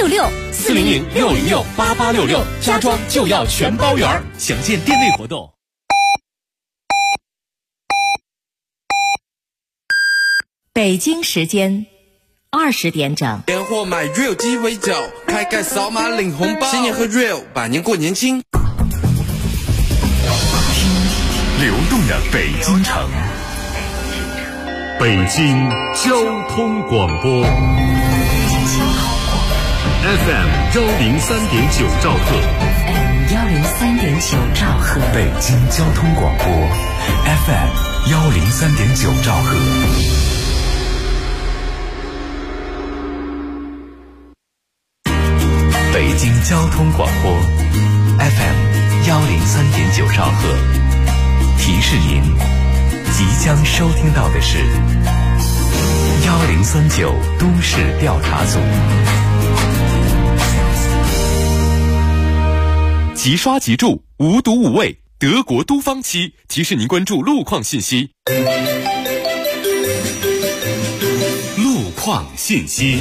8866，400-606-8866，家装就要全包圆。详见店内活动。 北京时间20点整。 年货买 Real 鸡尾酒，开盖扫码领红包，新年喝 Real， 百年过年轻。 流动的北京城，北京交通广播 FM 103.9兆赫 103.9兆赫， 北京交通广播 FM 103.9兆赫。北京交通广播 FM 103.9兆赫，提示您，即将收听到的是1039都市调查组。 即刷即住，无毒无味，德国都方漆提示您关注路况信息。路况信息。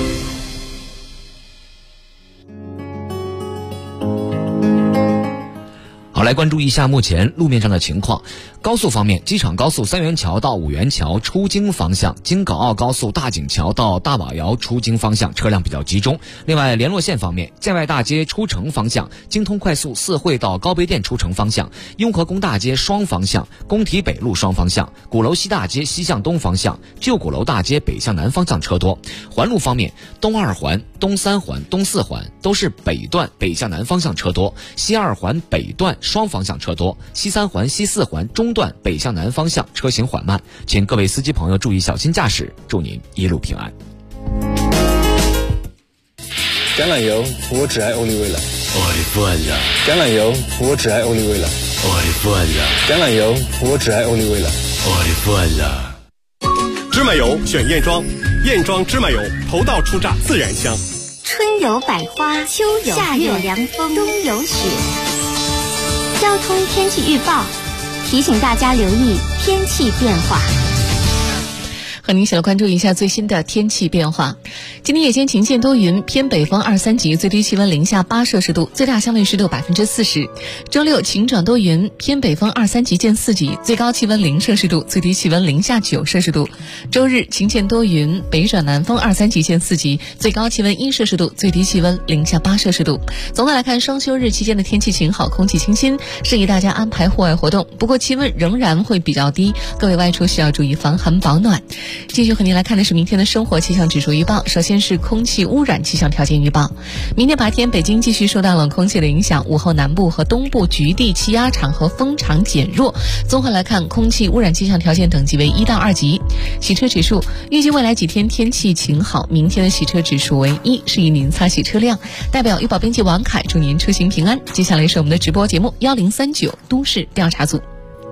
好，来关注一下目前路面上的情况。高速方面，机场高速三元桥到五元桥出京方向，京港澳高速大井桥到大瓦窑出京方向车辆比较集中。另外，联络线方面，建外大街出城方向，京通快速四惠到高碑店出城方向，雍和宫大街双方向，工体北路双方向，鼓楼西大街西向东方向，旧鼓楼大街北向南方向车多。环路方面，东二环、东三环、东四环都是北段北向南方向车多，西二环北段双方向车多，西三环、西四环中段北向南方向车行缓慢，请各位司机朋友注意小心驾驶，祝您一路平安。 橄榄油，我只爱欧丽薇了。橄榄油，我只爱欧丽薇了。橄榄油，我只爱欧丽薇了。 芝麻油选燕庄，燕庄芝麻油头道出榨自然香。 春有百花，秋有夏有凉风，冬有雪。交通天气预报提醒大家留意天气变化。 和您一起来关注一下最新的天气变化。今天夜间晴间多云，偏北风2、3级，最低气温零下8摄氏度，最大相对湿度40%。周六晴转多云，偏北风2、3级见4级，最高气温0摄氏度，最低气温零下9摄氏度。周日晴间多云，北转南风2、3级见4级，最高气温1摄氏度，最低气温零下8摄氏度。总的来看，双休日期间的天气晴好，空气清新，适宜大家安排户外活动。不过气温仍然会比较低，各位外出需要注意防寒保暖。继续和您来看的是明天的生活气象指数预报。首先是空气污染气象条件预报。明天白天北京继续受到冷空气的影响，午后南部和东部局地气压场和风场减弱。综合来看，空气污染气象条件等级为1到2级。洗车指数，预计未来几天天气晴好，明天的洗车指数为1，适宜您擦洗车辆。代表医保编辑王凯祝您出行平安。接下来是我们的直播节目1039都市调查组。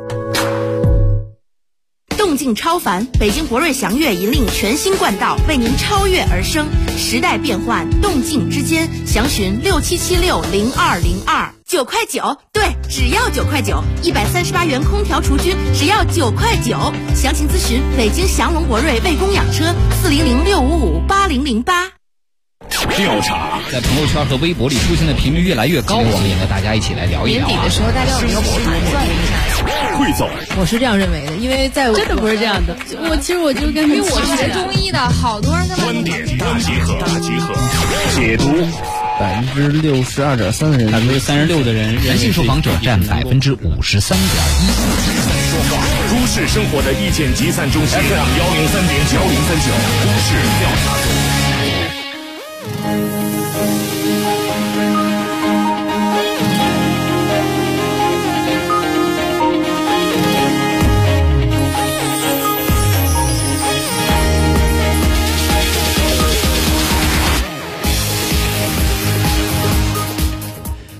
动静超凡，北京博瑞祥悦引领全新冠道，为您超越而生。时代变幻，动静之间，详询67760202，9块9，对，只要9块9，138元空调除菌，只要9块9。详情咨询北京祥龙博瑞卫工养车，400-655-8008。 调查在朋友圈和微博里出现的频率越来越高，我们也和大家一起来聊一聊。 年底的时候，大家有一个盘算一下。 汇总， 我是这样认为的，因为在我真的不是这样的。其实我就跟因为我是学中医的，好多人跟观点大集合，解读。 62.3%的人 ，36%的人，男性受访者占53.1%。 说话，都市生活的意见集散中心，103.9，103.9都市调查组。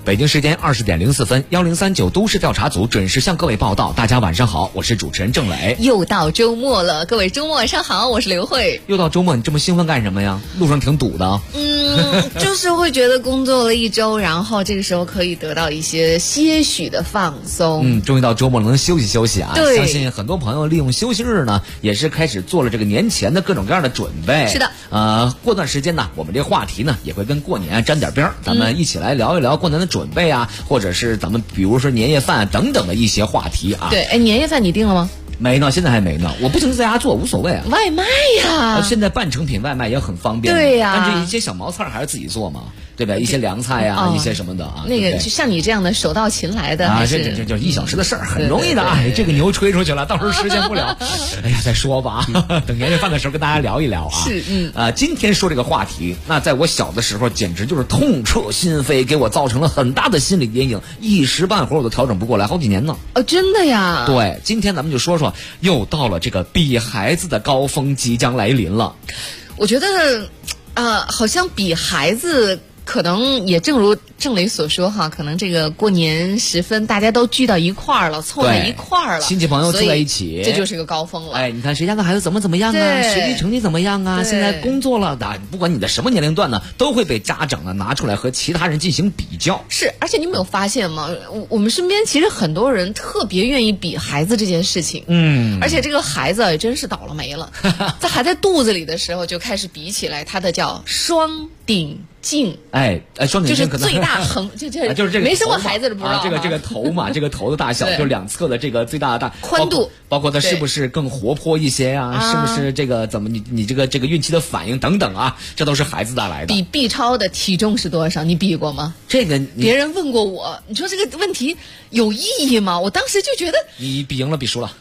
北京时间20:04，1039都市调查组准时向各位报道。大家晚上好，我是主持人郑磊。 又到周末了，各位周末晚上好，我是刘慧。 又到周末，你这么兴奋干什么呀？路上挺堵的。 就是会觉得工作了一周，然后这个时候可以得到一些些许的放松。 终于到周末了，能休息休息啊！ 对， 相信很多朋友利用休息日呢，也是开始做了这个年前的各种各样的准备。 是的。 过段时间呢，我们这话题呢也会跟过年沾点边儿，咱们一起来聊一聊过年的准备啊，或者是咱们比如说年夜饭等等的一些话题啊。 对，年夜饭你定了吗？ 没呢，现在还没呢。我不行在家做无所谓啊。 外卖呀， 现在半成品外卖也很方便。 对呀， 但是一些小毛菜还是自己做嘛，对吧？一些凉菜呀，一些什么的啊。 那个就像你这样的手到擒来的啊，这就1小时的事儿，很容易的啊。这个牛吹出去了，到时候实现不了。哎呀，再说吧，等年夜饭的时候跟大家聊一聊啊。 是， 今天说这个话题，那在我小的时候简直就是痛彻心扉，给我造成了很大的心理阴影，一时半会儿我都调整不过来，好几年呢。 真的呀？ 对，今天咱们就说说，又到了这个比孩子的高峰即将来临了。 我觉得，好像比孩子。可能也正如郑磊所说哈，可能这个过年时分大家都聚到一块儿了，凑在一块儿了， 亲戚朋友聚在一起， 这就是个高峰了。 哎，你看谁家的孩子怎么样啊？学习成绩怎么样啊？现在工作了的，不管你的什么年龄段呢，都会被家长呢拿出来和其他人进行比较。 是，而且你没有发现吗？我们身边其实很多人特别愿意比孩子这件事情。而且这个孩子也真是倒了霉了，在还在肚子里的时候就开始比起来，他的叫双顶径。 双顶径可能就是最大横，就是这个没生过孩子的不知道这个头嘛，这个头的大小，就两侧的这个最大的宽度， 包括它是不是更活泼一些啊？是不是这个怎么你这个孕期的反应等等啊？这都是孩子带来的。 比 B 超的体重是多少？你比过吗？ 这个别人问过我，你说这个问题有意义吗？我当时就觉得你比赢了，比输了。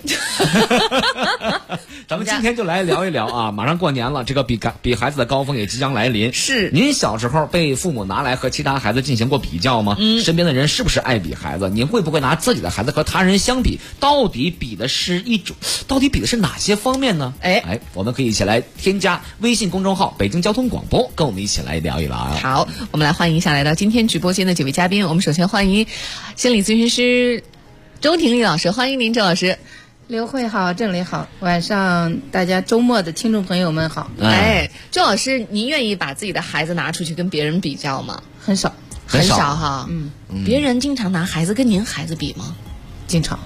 咱们今天就来聊一聊啊！马上过年了，这个比孩子的高峰也即将来临。 是， 您小时候被父母拿来和其他孩子进行过比较吗？身边的人是不是爱比孩子？你会不会拿自己的孩子和他人相比？到底比的是哪些方面呢？我们可以一起来添加微信公众号北京交通广播，跟我们一起来聊一聊。 好，我们来欢迎一下来到今天直播间的几位嘉宾。我们首先欢迎心理咨询师周婷丽老师，欢迎您，周老师。 刘慧好，郑磊好，晚上大家周末的听众朋友们好。 周老师，您愿意把自己的孩子拿出去跟别人比较吗？ 很少哈。别人经常拿孩子跟您孩子比吗？ 经常。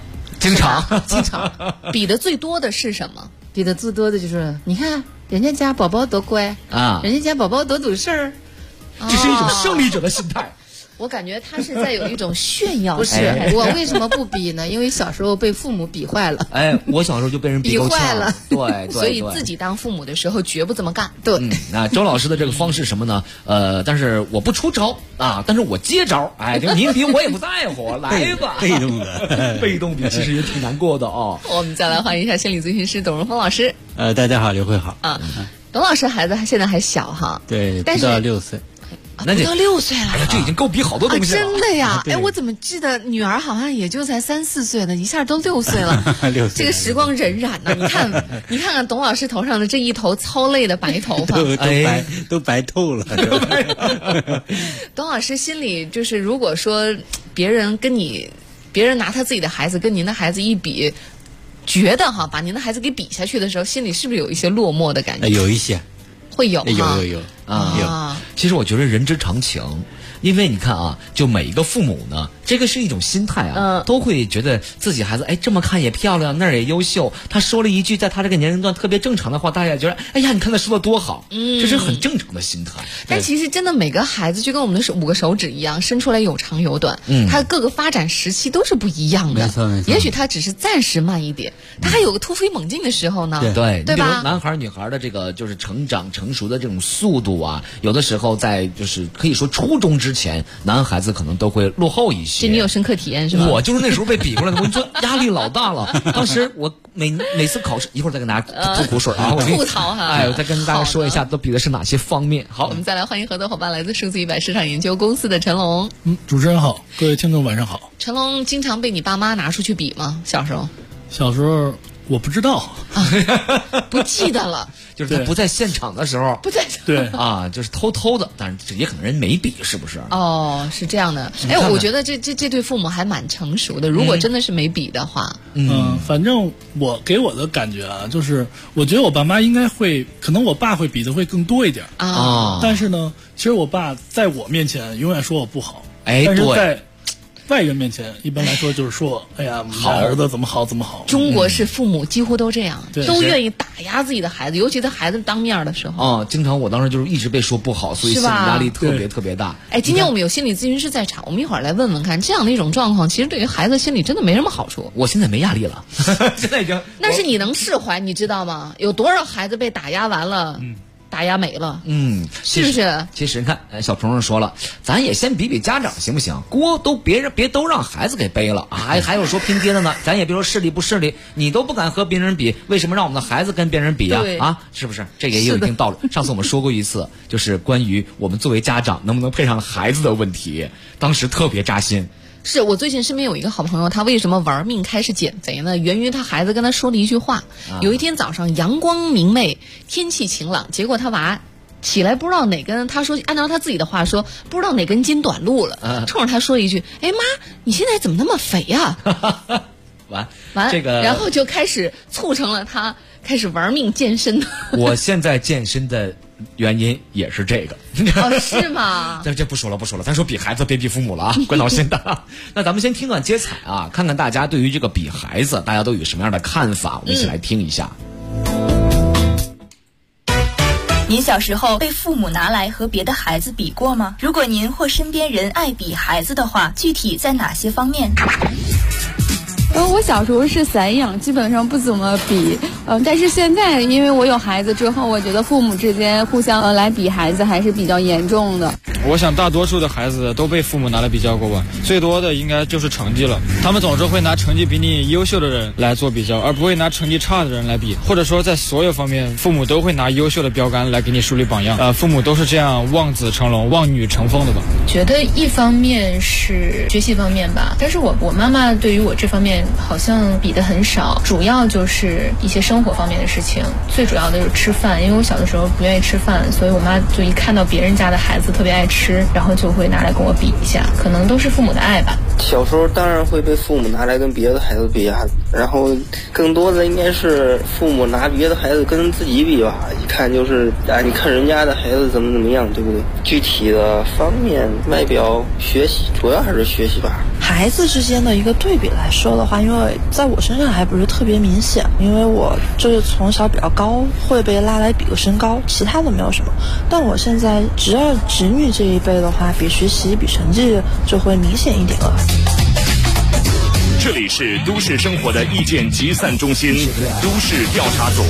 比的最多的是什么？ 比的最多的就是你看人家家宝宝多乖啊，人家家宝宝多懂事儿， 这是一种胜利者的心态。 我感觉他是在有一种炫耀。 不是，我为什么不比呢？因为小时候被父母比坏了。 我小时候就被人比坏了。 对， 所以自己当父母的时候绝不这么干。 对。 那周老师的这个方式什么呢？但是我不出招啊，但是我接招。就您比我也不在乎，来吧。被动比其实也挺难过的哦。 我们再来欢迎一下心理咨询师董荣峰老师。 大家好，刘慧好。 董老师孩子现在还小哈。 对，不到6岁。 不到6岁了， 这已经够比好多东西了。 真的呀！我怎么记得女儿好像也就才3、4岁呢，一下都6岁了。 6岁， 这个时光荏苒呢。你看看董老师头上的这一头糙累的白头发， 都白透了。 董老师心里就是，如果说别人拿他自己的孩子跟您的孩子一比，觉得把您的孩子给比下去的时候，心里是不是有一些落寞的感觉？ 有一些。 会有有其实我觉得人之常情，因为你看啊，就每一个父母呢，这个是一种心态啊，都会觉得自己孩子这么看也漂亮，那儿也优秀。他说了一句在他这个年龄段特别正常的话，大家也觉得哎呀，你看他说的多好，这是很正常的心态。 但其实真的每个孩子就跟我们的5个手指一样，生出来有长有短，他各个发展时期都是不一样的。 没错。 也许他只是暂时慢一点，他还有个突飞猛进的时候呢。 对吧？ 比如男孩女孩的这个就是成长成熟的这种速度啊，有的时候在就是可以说初中之前，男孩子可能都会落后一些。 这你有深刻体验是吧？ 我就是那时候被比过来的，我就压力老大了。当时我每次考试，一会儿再跟大家吐苦水啊， 吐槽哈。 我再跟大家说一下都比的是哪些方面。好， 我们再来欢迎合作伙伴，来自数字100市场研究公司的陈龙。 主持人好，各位听众晚上好。 陈龙经常被你爸妈拿出去比吗？小时候我不知道， 不记得了， 就是他不在现场的时候， 不在对啊，就是偷偷的，但是也可能人没比，是不是？ 哦，是这样的。哎，我觉得这对父母还蛮成熟的。如果真的是没比的话， 反正我给我的感觉啊，就是我觉得我爸妈应该会，可能我爸会比的会更多一点啊。 但是呢，其实我爸在我面前永远说我不好， 哎， 但是在外人面前，一般来说就是说，哎呀，好儿子怎么好怎么好。 中国式父母几乎都这样， 对都愿意打压自己的孩子，尤其在孩子当面的时候。 哦，经常我当时就是一直被说不好，所以心理压力特别特别大。 哎，今天我们有心理咨询师在场，我们一会儿来问问看，这样的一种状况，其实对于孩子心理真的没什么好处。 我现在没压力了，现在已经。 那是你能释怀，你知道吗？有多少孩子被打压完了？打压没了，是不是？ 其实你看，小虫虫说了，咱也先比比家长行不行？锅都别都让孩子给背了啊！还有说拼爹的呢，咱也别说势利不势利，你都不敢和别人比，为什么让我们的孩子跟别人比呀？啊，是不是？这个也有一定道理。上次我们说过一次，就是关于我们作为家长能不能配上孩子的问题，当时特别扎心。 是我最近身边有一个好朋友，他为什么玩命开始减肥呢？源于他孩子跟他说了一句话。有一天早上阳光明媚，天气晴朗，结果他娃起来不知道哪根，他说按照他自己的话说，不知道哪根筋短路了，冲着他说一句：“哎妈，你现在怎么那么肥呀？”完这个， 然后就开始促成了他开始玩命健身。 我现在健身的原因也是这个。 哦，是吗？ 这不说了，咱说比孩子别比父母了啊，怪闹心的。那咱们先听段接彩啊，看看大家对于这个比孩子，大家都有什么样的看法？我们一起来听一下。 您小时候被父母拿来和别的孩子比过吗？如果您或身边人爱比孩子的话，具体在哪些方面？ 我小时候是散养，基本上不怎么比。但是现在因为我有孩子之后，我觉得父母之间互相来比孩子还是比较严重的。 我想大多数的孩子都被父母拿来比较过吧，最多的应该就是成绩了。他们总是会拿成绩比你优秀的人来做比较，而不会拿成绩差的人来比。或者说在所有方面，父母都会拿优秀的标杆来给你树立榜样。父母都是这样望子成龙、望女成凤的吧。 觉得一方面是学习方面吧，但是我妈妈对于我这方面好像比的很少，主要就是一些生活方面的事情，最主要的就是吃饭，因为我小的时候不愿意吃饭，所以我妈就一看到别人家的孩子特别爱吃，然后就会拿来跟我比一下，可能都是父母的爱吧。 小时候当然会被父母拿来跟别的孩子比啊，然后更多的应该是父母拿别的孩子跟自己比吧，一看就是你看人家的孩子怎么样，对不对？具体的方面，外表、学习，主要还是学习吧。 孩子之间的一个对比来说的话，因为在我身上还不是特别明显，因为我就是从小比较高，会被拉来比个身高，其他的没有什么。但我现在侄儿侄女这一辈的话，比学习比成绩就会明显一点了。 这里是都市生活的意见集散中心，都市调查组。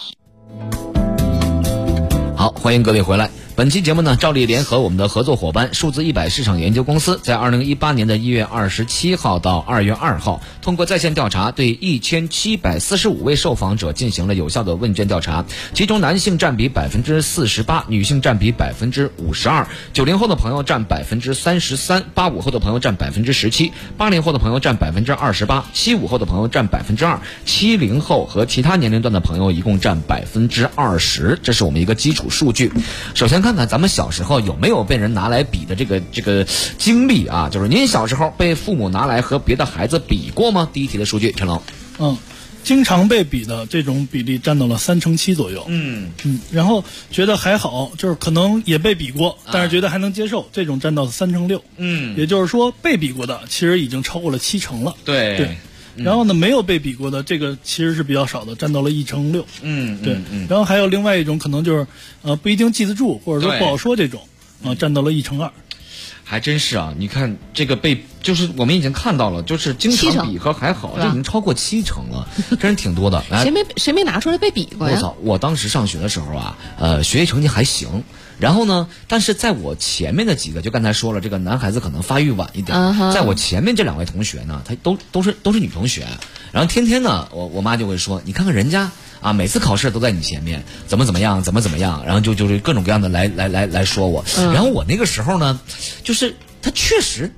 好，欢迎各位回来。本期节目呢，照例联合我们的合作伙伴数字100市场研究公司，在2018年的1月27号到2月2号，通过在线调查，对1745位受访者进行了有效的问卷调查，其中男性占比48%，女性占比52%，90后的朋友占33%，85后的朋友占17%，80后的朋友占28%，75后的朋友占2%，70后和其他年龄段的朋友一共占20%，这是我们一个基础数据。首先看看咱们小时候有没有被人拿来比的这个经历啊，就是您小时候被父母拿来和别的孩子比过吗？第一题的数据，陈龙。 经常被比的这种比例占到了7%左右。然后觉得还好，就是可能也被比过，但是觉得还能接受，这种占到了6%。也就是说被比过的其实已经超过了7%了。对。然后呢，没有被比过的这个其实是比较少的，占到了1%6。对。然后还有另外一种可能就是不一定记得住，或者说不好说这种，占到了1%2。 还真是啊，你看这个就是我们已经看到了，就是经常比和还好，这已经超过7%了，真是挺多的。 谁没拿出来被比过呀？ 我当时上学的时候啊，学习成绩还行。然后呢，但是在我前面的几个，就刚才说了，这个男孩子可能发育晚一点，在我前面这2位同学呢，他都是女同学，然后天天呢，我妈就会说，你看看人家啊，每次考试都在你前面，怎么样，然后就是各种各样的来说我。然后我那个时候呢，就是他确实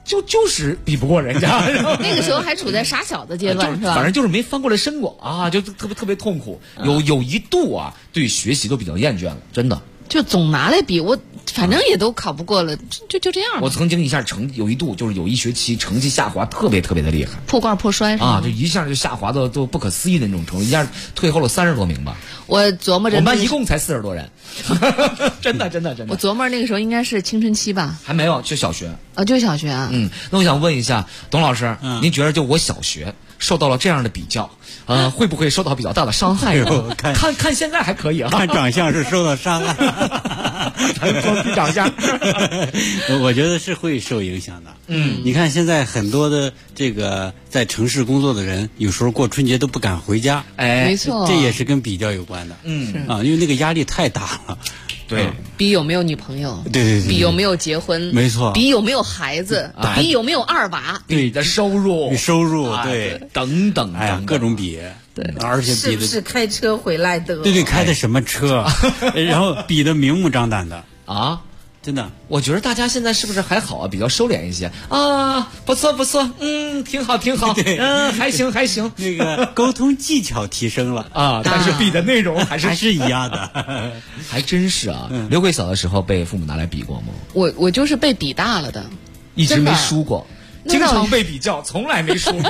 就是比不过人家。 那个时候还处在傻小子阶段，是吧？ 反正就是没翻过来身过啊，就特别痛苦。有一度啊，对学习都比较厌倦了，真的。 就总拿来比，我反正也都考不过了，就这样。 我曾经有一度就是有一学期成绩下滑特别的厉害， 破罐破摔啊，就一下就下滑到都不可思议的那种程度，一下退后了30多名吧。 我琢磨着， 我们班一共才40多人，真的。 我琢磨那个时候应该是青春期吧？ 还没有，就小学啊，就小学啊。 那我想问一下董老师，您觉得就我小学受到了这样的比较，会不会受到比较大的伤害？看现在还可以啊， 看长相是受到伤害， 光比长相， 我觉得是会受影响的。你看现在很多的这个在城市工作的人，有时候过春节都不敢回家， 没错， 这也是跟比较有关的。因为那个压力太大了。 对， 比有没有女朋友， 对， 比有没有结婚， 没错， 比有没有孩子，比有没有2娃， 比你的收入， 对， 等等， 各种比， 对， 而且比的是开车回来的， 对，开的什么车，然后比的明目张胆的啊。 真的， 我觉得大家现在是不是还好啊？比较收敛一些啊，不错，挺好，还行。 那个沟通技巧提升了啊，但是比的内容还是一样的， 还真是啊。刘贵小的时候被父母拿来比过吗？ 我就是被比大了的， 一直没输过。经常被比较，从来没输过。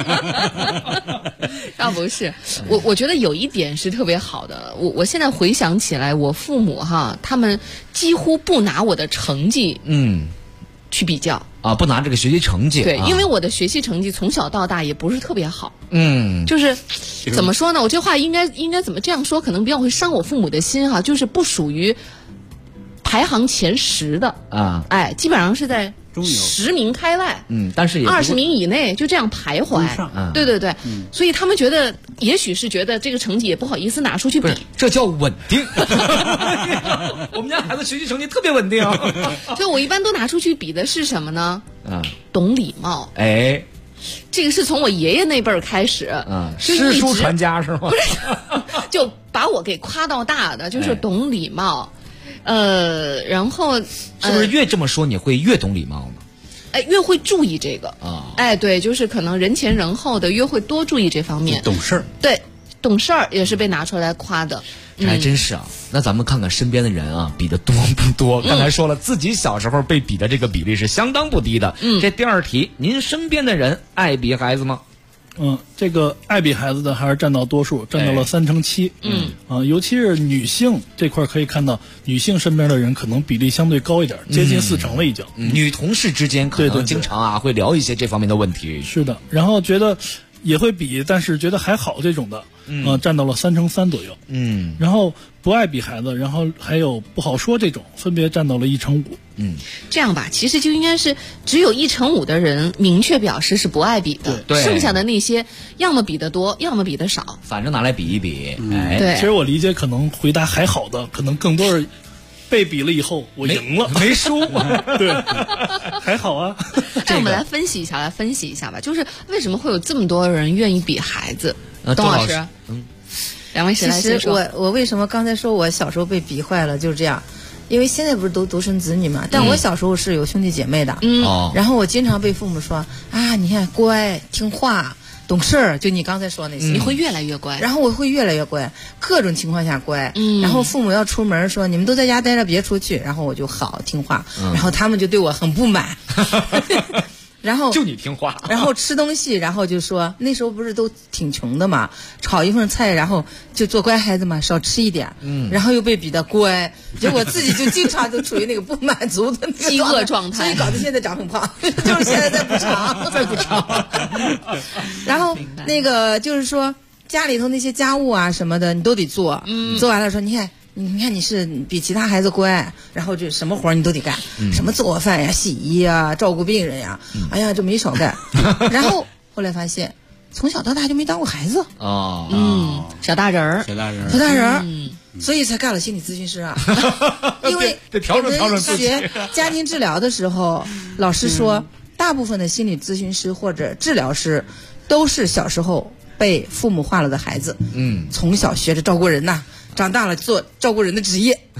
倒不是，我觉得有一点是特别好的。我现在回想起来，我父母他们几乎不拿我的成绩去比较啊，不拿这个学习成绩。 对，因为我的学习成绩从小到大也不是特别好。就是怎么说呢？我这话应该怎么这样说？可能比较会伤我父母的心哈，就是不属于排行前10的啊，基本上是在10名开外， 但是也 20名以内，就这样徘徊。对，所以他们觉得，也许是觉得这个成绩也不好意思拿出去比， 这叫稳定。我们家孩子学习成绩特别稳定。 就我一般都拿出去比的是什么呢？懂礼貌。这个是从我爷爷那辈儿开始， 诗书传家是吗？ 不是，就把我给夸到大的，就是懂礼貌。然后是不是越这么说你会越懂礼貌呢？ 越会注意这个啊。对，就是可能人前人后的越会多注意这方面。 懂事儿， 对，懂事儿也是被拿出来夸的。 这还真是啊。那咱们看看身边的人啊，比的多不多？刚才说了，自己小时候被比的这个比例是相当不低的。这第2题，您身边的人爱比孩子吗？ 这个爱比孩子的还是占到多数，占到了3成7。尤其是女性这块可以看到，女性身边的人可能比例相对高一点，接近4成了已经。 女同事之间可能经常会聊一些这方面的问题。 是的，然后觉得也会比，但是觉得还好这种的，占到了3成3左右。然后不爱比孩子，然后还有不好说这种，分别占到了1成5。 这样吧，其实就应该是只有1成5的人明确表示是不爱比的， 对， 剩下的那些要么比得多，要么比得少， 反正拿来比一比。 对， 其实我理解，可能回答还好的，可能更多是被比了以后我赢了， 没输。 对，还好啊。 我们来分析一下吧，就是为什么会有这么多人愿意比孩子？董老师，两位谁来先说？ 其实我为什么刚才说我小时候被比坏了，就是这样。因为现在不是都独生子女嘛，但我小时候是有兄弟姐妹的，然后我经常被父母说啊，你看乖听话懂事儿，就你刚才说那些， 你会越来越乖， 然后我会越来越乖，各种情况下乖，然后父母要出门说你们都在家待着别出去，然后我就好听话，然后他们就对我很不满。然后就你听话， 然后吃东西，然后就说那时候不是都挺穷的嘛，炒一份菜，然后就做乖孩子嘛，少吃一点，然后又被比得乖，结果自己就经常就处于那个不满足的饥饿状态， 所以搞得现在长很胖，就是现在在补偿， 在补偿。 然后那个就是说家里头那些家务啊什么的你都得做，做完了说你看你是比其他孩子乖，然后就什么活你都得干，什么做饭呀、洗衣呀、照顾病人呀，哎呀就没少干。然后后来发现，从小到大就没当过孩子小大人儿， 所以才干了心理咨询师啊。因为我们学家庭治疗的时候，老师说，大部分的心理咨询师或者治疗师都是小时候被父母化了的孩子，从小学着照顾人呐。长大了做照顾人的职业，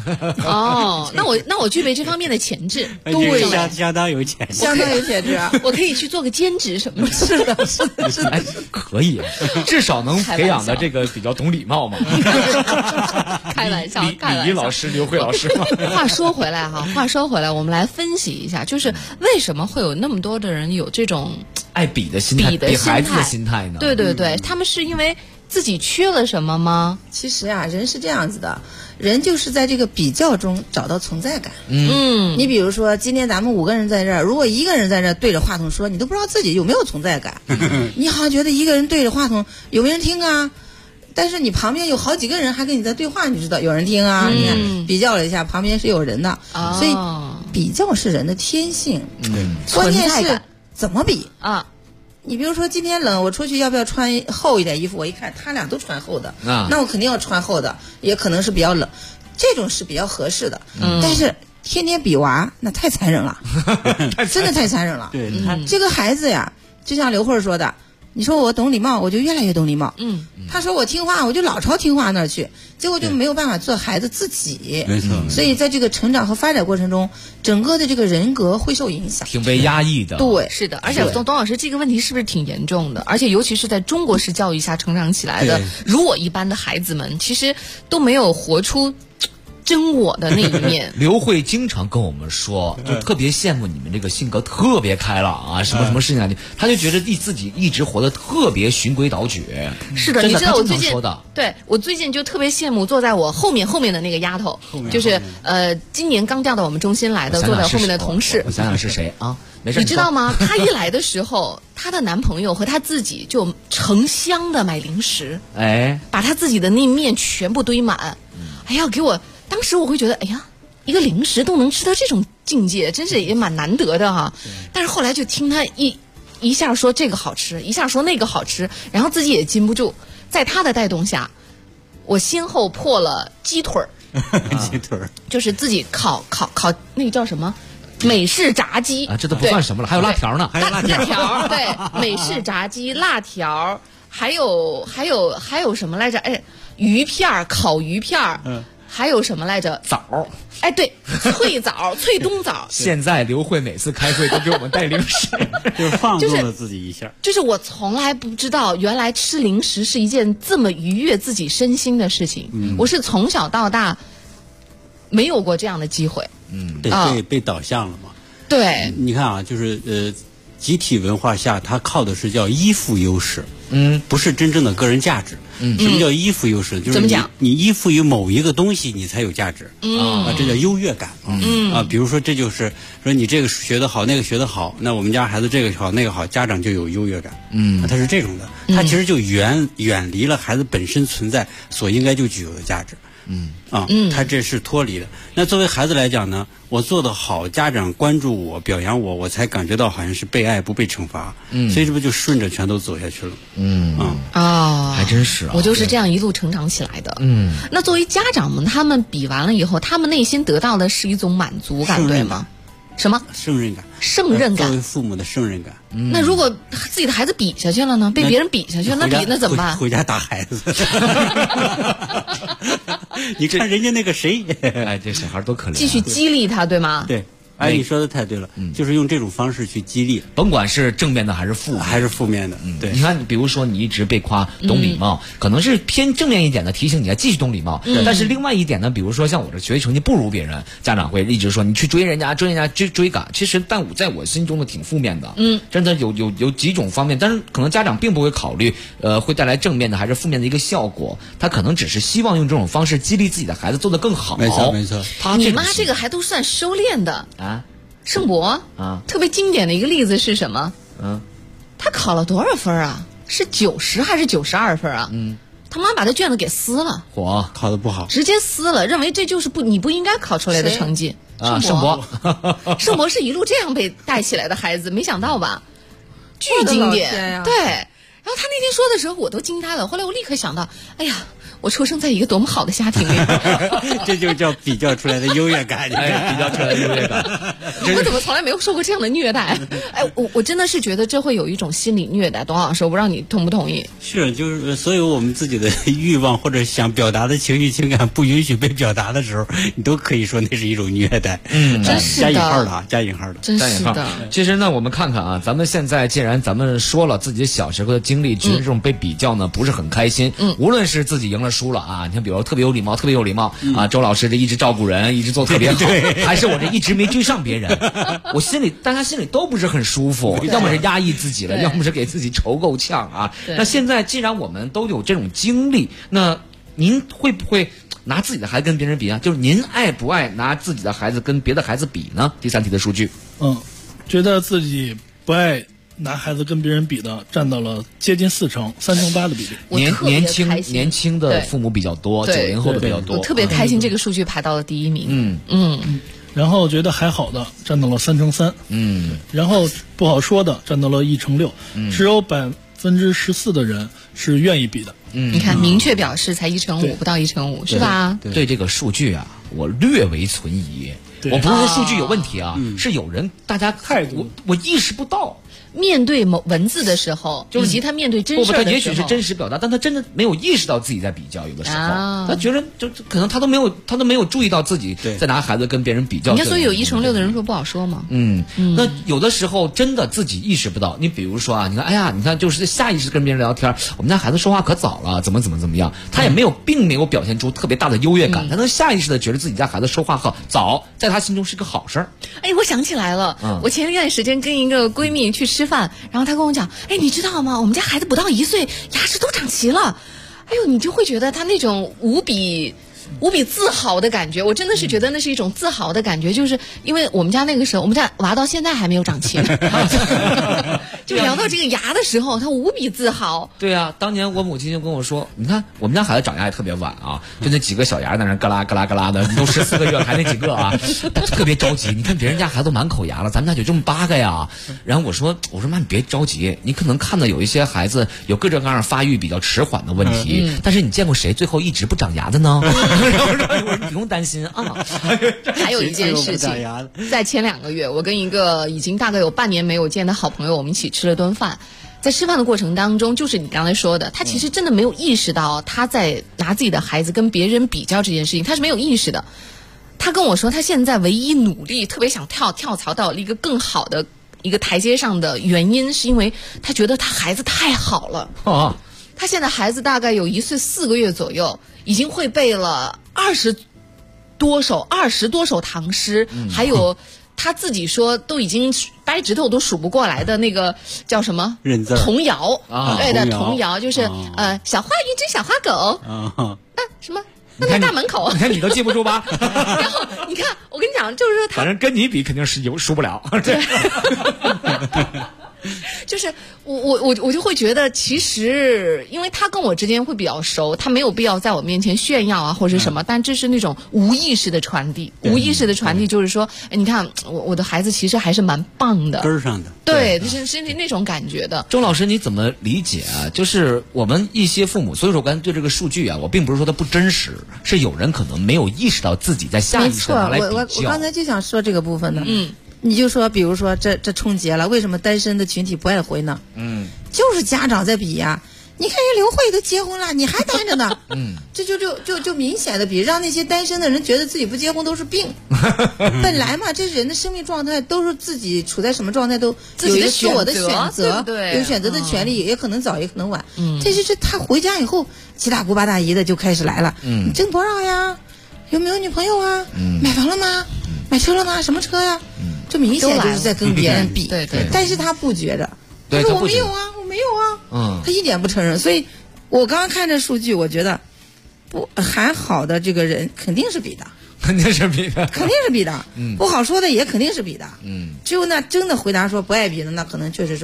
哦，那我具备这方面的潜质， 对，相当有潜质， 相当有潜质啊！ 我可以去做个兼职什么的。 是的，是的，是的， 哎，可以，至少能培养的这个比较懂礼貌嘛。 开玩笑， 礼仪老师刘慧老师嘛。 话说回来，我们来分析一下，就是为什么会有那么多的人有这种爱比的心态，比孩子的心态呢？ 对对对，他们是因为自己缺了什么吗？ 其实啊，人是这样子的，人就是在这个比较中找到存在感。你比如说，今天咱们5个人在这儿，如果一个人在这儿对着话筒说，你都不知道自己有没有存在感。你好像觉得一个人对着话筒有没有人听啊？但是你旁边有好几个人还跟你在对话，你知道有人听啊？你看比较了一下，旁边是有人的，所以比较是人的天性。关键是怎么比啊？你比如说今天冷，我出去要不要穿厚一点衣服？我一看他俩都穿厚的，那我肯定要穿厚的，也可能是比较冷，这种是比较合适的。但是天天比娃，那太残忍了，真的太残忍了。 对， 这个孩子呀，就像刘慧说的，你说我懂礼貌，我就越来越懂礼貌。他说我听话，我就老朝听话那儿去，结果就没有办法做孩子自己。 没错。 所以在这个成长和发展过程中，整个的这个人格会受影响， 挺被压抑的。 对， 是的。而且董老师这个问题是不是挺严重的？而且尤其是在中国式教育下成长起来的如我一般的孩子们，其实都没有活出真我的那一面。 刘慧经常跟我们说，就特别羡慕你们这个性格特别开朗啊，什么什么事情啊，他就觉得自己一直活得特别循规蹈矩。 是的，你知道我最近对我最近就特别羡慕坐在我后面的那个丫头，就是今年刚调到我们中心来的，坐在后面的同事。 我想想是谁啊？没事， 你知道吗？她一来的时候，她的男朋友和她自己就成箱的买零食，把她自己的那面全部堆满。哎呀，当时我会觉得，哎呀，一个零食都能吃到这种境界，真是也蛮难得的哈。但是后来就听他一下说这个好吃，一下说那个好吃，然后自己也禁不住。在他的带动下，我先后破了鸡腿儿， 鸡腿儿就是自己烤那个叫什么？美式炸鸡啊，这都不算什么了，还有辣条呢， 还有辣条，对，美式炸鸡、辣条，还有什么来着？哎，鱼片、烤鱼片，还有什么来着？ 枣， 哎，对，脆枣、脆冬枣。 现在刘慧每次开会都给我们带零食， 就是放纵了自己一下。 就是我从来不知道，原来吃零食是一件这么愉悦自己身心的事情。我是从小到大没有过这样的机会。 被导向了嘛？ 对， 你看啊，就是集体文化下，它靠的是叫依附优势，不是真正的个人价值。什么叫依附优势？就是你依附于某一个东西，你才有价值。这叫优越感。比如说这就是说你这个学得好，那个学得好，那我们家孩子这个好那个好，家长就有优越感。它是这种的，它其实就远离了孩子本身存在所应该就具有的价值。他这是脱离的。那作为孩子来讲呢，我做得好，家长关注我、表扬我，我才感觉到好像是被爱，不被惩罚。所以这不就顺着全都走下去了？ 还真是啊！ 我就是这样一路成长起来的。那作为家长们，他们比完了以后，他们内心得到的是一种满足感，对吗？什么？ 胜任感。 胜任感。 作为父母的胜任感。 那如果自己的孩子比下去了呢？被别人比下去了，那怎么办？ 回家打孩子。你看人家那个谁， 哎，这小孩多可怜。 继续激励他，对吗？ 对。哎，你说的太对了，就是用这种方式去激励， 甭管是正面的还是负面的， 对。 你看，比如说你一直被夸懂礼貌，可能是偏正面一点的，提醒你要继续懂礼貌。但是另外一点呢，比如说像我这学习成绩不如别人，家长会一直说你去追人家追赶。其实，在我心中呢，挺负面的。真的有几种方面，但是可能家长并不会考虑，会带来正面的还是负面的一个效果。他可能只是希望用这种方式激励自己的孩子做得更好。 没错。 你妈这个还都算收敛的。盛博特别经典的一个例子是什么？他考了多少分啊？是90还是92分啊？他妈把他卷子给撕了， 考得不好， 直接撕了，认为这就是你不应该考出来的成绩。 盛博， 盛博是一路这样被带起来的孩子，没想到吧？巨经典，对。然后他那天说的时候，我都惊呆了。后来我立刻想到，哎呀， 我出生在一个多么好的家庭里。 这就叫比较出来的优越感。 比较出来的优越感。 我怎么从来没有受过这样的虐待？我真的是觉得这会有一种心理虐待。董老师，我不知道你同不同意？ 是，就是所有我们自己的欲望或者想表达的情绪情感不允许被表达的时候，你都可以说那是一种虐待。 真是的， 加引号的啊，加引号的， 真是的。 其实呢，我们看看啊，咱们现在既然咱们说了自己小时候的经历，觉得这种被比较呢不是很开心。无论是自己赢了输了啊，你看，比如特别有礼貌啊，周老师这一直照顾人，一直做特别好，还是我这一直没追上别人，大家心里都不是很舒服，要么是压抑自己了，要么是给自己愁够呛啊。那现在既然我们都有这种经历，那您会不会拿自己的孩子跟别人比啊？就是您爱不爱拿自己的孩子跟别的孩子比呢？第三题的数据， 觉得自己不爱拿孩子跟别人比的占到了接近3%，3%8%的比例。 年轻的父母比较多，90后的比较多。 我特别开心，这个数据排到了第1名。 然后觉得还好的占到了3%3%。然后不好说的占到了1%6%。只有14%的人是愿意比的。 你看，明确表示才1%5%，不到1%5%，是吧？ 对这个数据啊，我略为存疑。我不是说数据有问题啊，是有人大家态度我意识不到。 面对文字的时候，以及他面对真实的时候， 他也许是真实表达，但他真的没有意识到自己在比较。有的时候，他觉得就可能他都没有注意到自己在拿孩子跟别人比较。 你看，所以有1%6%的人说不好说嘛。 那有的时候真的自己意识不到。你比如说啊，你看，哎呀，你看就是下意识跟别人聊天，我们家孩子说话可早了，怎么样，他也并没有表现出特别大的优越感，他能下意识的觉得自己家孩子说话很早，在他心中是个好事儿。 我想起来了，我前一段时间跟一个闺蜜去吃饭，然后她跟我讲，你知道吗？我们家孩子不到1岁，牙齿都长齐了。你就会觉得他那种无比自豪的感觉，我真的是觉得那是一种自豪的感觉，就是因为我们家那个时候，我们家娃到现在还没有长齐呢。就聊到这个牙的时候，他无比自豪。 对啊，当年我母亲就跟我说，你看我们家孩子长牙也特别晚啊，就那几个小牙在那咯啦咯啦咯啦的，都14个月还那几个啊，特别着急。你看别人家孩子都满口牙了，咱们家就这么8个呀。然后我说妈，你别着急，你可能看到有一些孩子有各种各样发育比较迟缓的问题，但是你见过谁最后一直不长牙的呢？我说你不用担心啊。 还有一件事情，在前2个月，我跟一个已经大概有半年没有见的好朋友，我们一起吃了顿饭。在吃饭的过程当中，就是你刚才说的，他其实真的没有意识到他在拿自己的孩子跟别人比较这件事情，他是没有意识的。他跟我说，他现在唯一努力特别想跳槽到一个更好的一个台阶上的原因，是因为他觉得他孩子太好了。他现在孩子大概有1岁4个月左右，已经会背了20多首唐诗，还有他自己说都已经掰指头都数不过来的那个叫什么童谣对的童谣，就是小花一只小花狗什么那在大门口， 你看你都记不住吧？ 然后你看我跟你讲，就是说他反正跟你比肯定是输不了。 对。就是我就会觉得，其实因为他跟我之间会比较熟，他没有必要在我面前炫耀啊或者什么，但这是那种无意识的传递。无意识的传递就是说，你看我的孩子其实还是蛮棒的， 根儿上的， 对，是那种感觉的。 周老师，你怎么理解啊？就是我们一些父母，所以说我刚才对这个数据啊，我并不是说它不真实，是有人可能没有意识到自己在下意识的拿来比较。 我刚才就想说这个部分的，你就说，比如说这春节了，为什么单身的群体不爱回呢？就是家长在比呀。你看人刘慧都结婚了，你还单着呢。这就明显的比，让那些单身的人觉得自己不结婚都是病。本来嘛，这人的生命状态都是自己处在什么状态都有一个自我的选择， 对， 有选择的权利，也可能早也可能晚。但是他回家以后，七大姑八大姨的就开始来了。你挣多少呀？有没有女朋友啊？买房了吗？买车了吗？什么车呀？这明显就是在跟别人比。 对对。 但是他不觉着，他说我没有啊，我没有啊。他一点不承认。所以我刚刚看这数据，我觉得不还好的这个人肯定是比的， 肯定是比的， 肯定是比的。不好说的也肯定是比的。只有那真的回答说不爱比的，那可能确实是不比。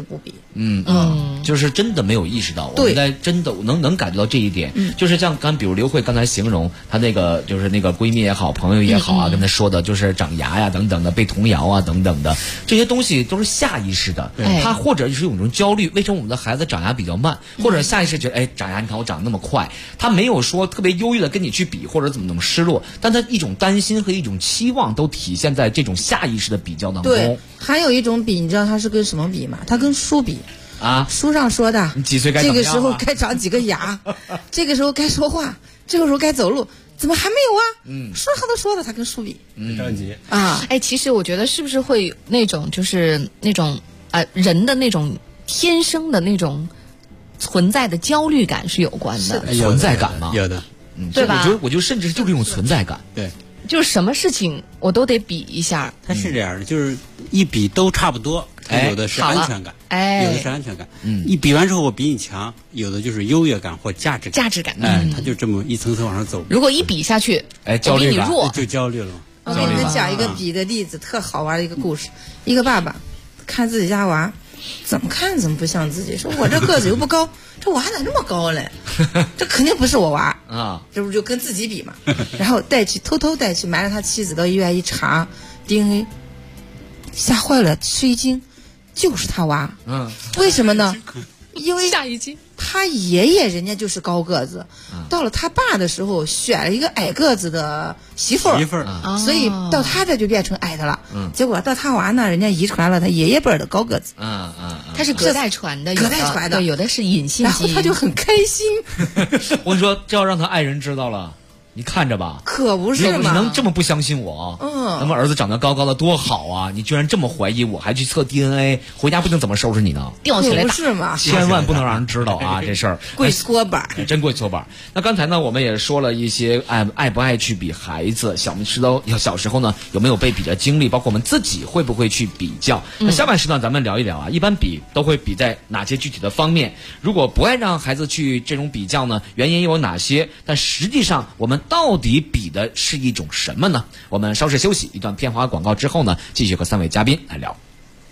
就是真的没有意识到，我们在真的能感觉到这一点，就是像比如刘慧刚才形容她那个就是那个闺蜜也好，朋友也好啊，跟她说的就是长牙呀等等的，被童谣啊等等的，这些东西都是下意识的，她或者是有一种焦虑，为什么我们的孩子长牙比较慢，或者下意识觉得长牙你看我长得那么快，她没有说特别忧郁的跟你去比或者怎么失落，但她一种担心和一种期望都体现在这种下意识的比较当中。 对，还有一种比，你知道她是跟什么比吗？她跟书比。书上说的， 你几岁该这个时候该长几个牙，这个时候该说话，这个时候该走路，怎么还没有啊？书上都说了，他跟书比， 着急啊。其实我觉得是不是会那种就是那种人的那种天生的那种存在的焦虑感是有关的， 存在感吗？ 有的， 对吧？ 我就甚至就是一种存在感， 对。 就是什么事情我都得比一下， 它是这样的，就是一比都差不多，有的是安全感，有的是安全感，一比完之后我比你强，有的就是优越感或价值感，它就这么一层层往上走。 如果一比下去， 焦虑感就焦虑了。 我给你们讲一个比的例子，特好玩的一个故事。一个爸爸看自己家娃，怎么看怎么不像自己，说我这个子又不高，这娃咋这么高嘞？这肯定不是我娃啊！这不就跟自己比嘛？然后偷偷带去，瞒着他妻子到医院一查 DNA， 吓坏了，吃一惊，就是他娃。为什么呢？因为吓一惊， 他爷爷人家就是高个子，到了他爸的时候选了一个矮个子的媳妇儿，所以到他这就变成矮的了。结果到他娃那，人家遗传了他爷爷辈的高个子。 他是隔代传的， 对， 有的是隐性基因。 然后他就很开心。 我跟你说，这要让他爱人知道了。你看着吧， 可不是嘛！ 你能这么不相信我？咱们儿子长得高高的多好啊！你居然这么怀疑我，还去测 DNA， 回家不定怎么收拾你呢？ 吊起来打是吗？ 千万不能让人知道啊！这事儿跪搓板， 真跪搓板。那刚才呢，我们也说了一些爱不爱去比孩子，小时候呢有没有被比的经历，包括我们自己会不会去比较？那下半时段咱们聊一聊啊，一般比都会比在哪些具体的方面？如果不爱让孩子去这种比较呢，原因有哪些？但实际上我们到底比的是一种什么呢？我们稍事休息，一段片花广告之后呢，继续和3位嘉宾来聊。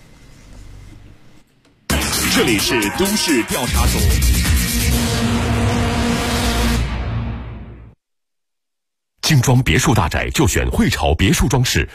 这里是都市调查组。 精装别墅大宅就选汇潮别墅装饰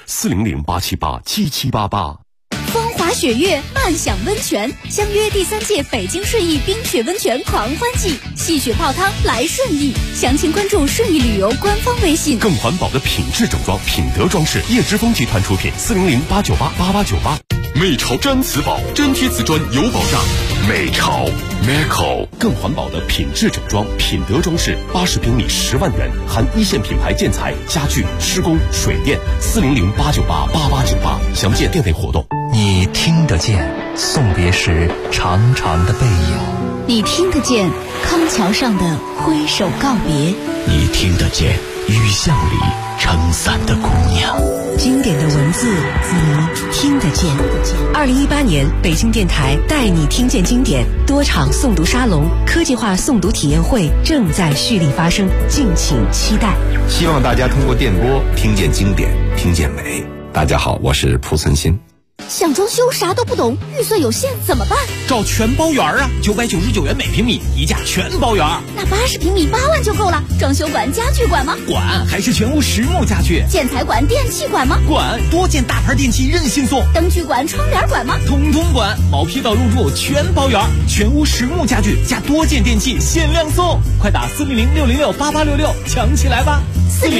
，400-878-7788。 风华雪月，漫享温泉，相约第3届北京顺义冰雪温泉狂欢季，戏雪泡汤来顺义，详情关注顺义旅游官方微信。 更环保的品质整装，品德装饰，叶之峰集团出品，400-898-8898。美潮毡瓷宝，粘贴瓷砖有保障。美潮 Meco 更环保的品质整装，品德装饰，80平米10万元，含一线品牌建材、家具、施工、水电，400-898-8898。详见店内活动。 你听得见送别时长长的背影， 你听得见康桥上的挥手告别， 你听得见雨巷里撑伞的姑娘。 经典的文字，你听得见。2018年，北京电台带你听见经典多场诵读沙龙、科技化诵读体验会正在蓄力发生，敬请期待。 希望大家通过电波听见经典，听见美。大家好，我是蒲存昕。 想装修啥都不懂，预算有限怎么办？ 找全包园啊，999元每平米，一价全包园。 那80平米8万就够了。装修管、家具管吗？ 管，还是全屋实木家具。 建材管、电器管吗？ 管，多件大牌电器任性送。 灯具管、窗帘管吗？ 统统管，毛坯到入住全包园，全屋实木家具加多件电器限量送，快打400-606-8866抢起来吧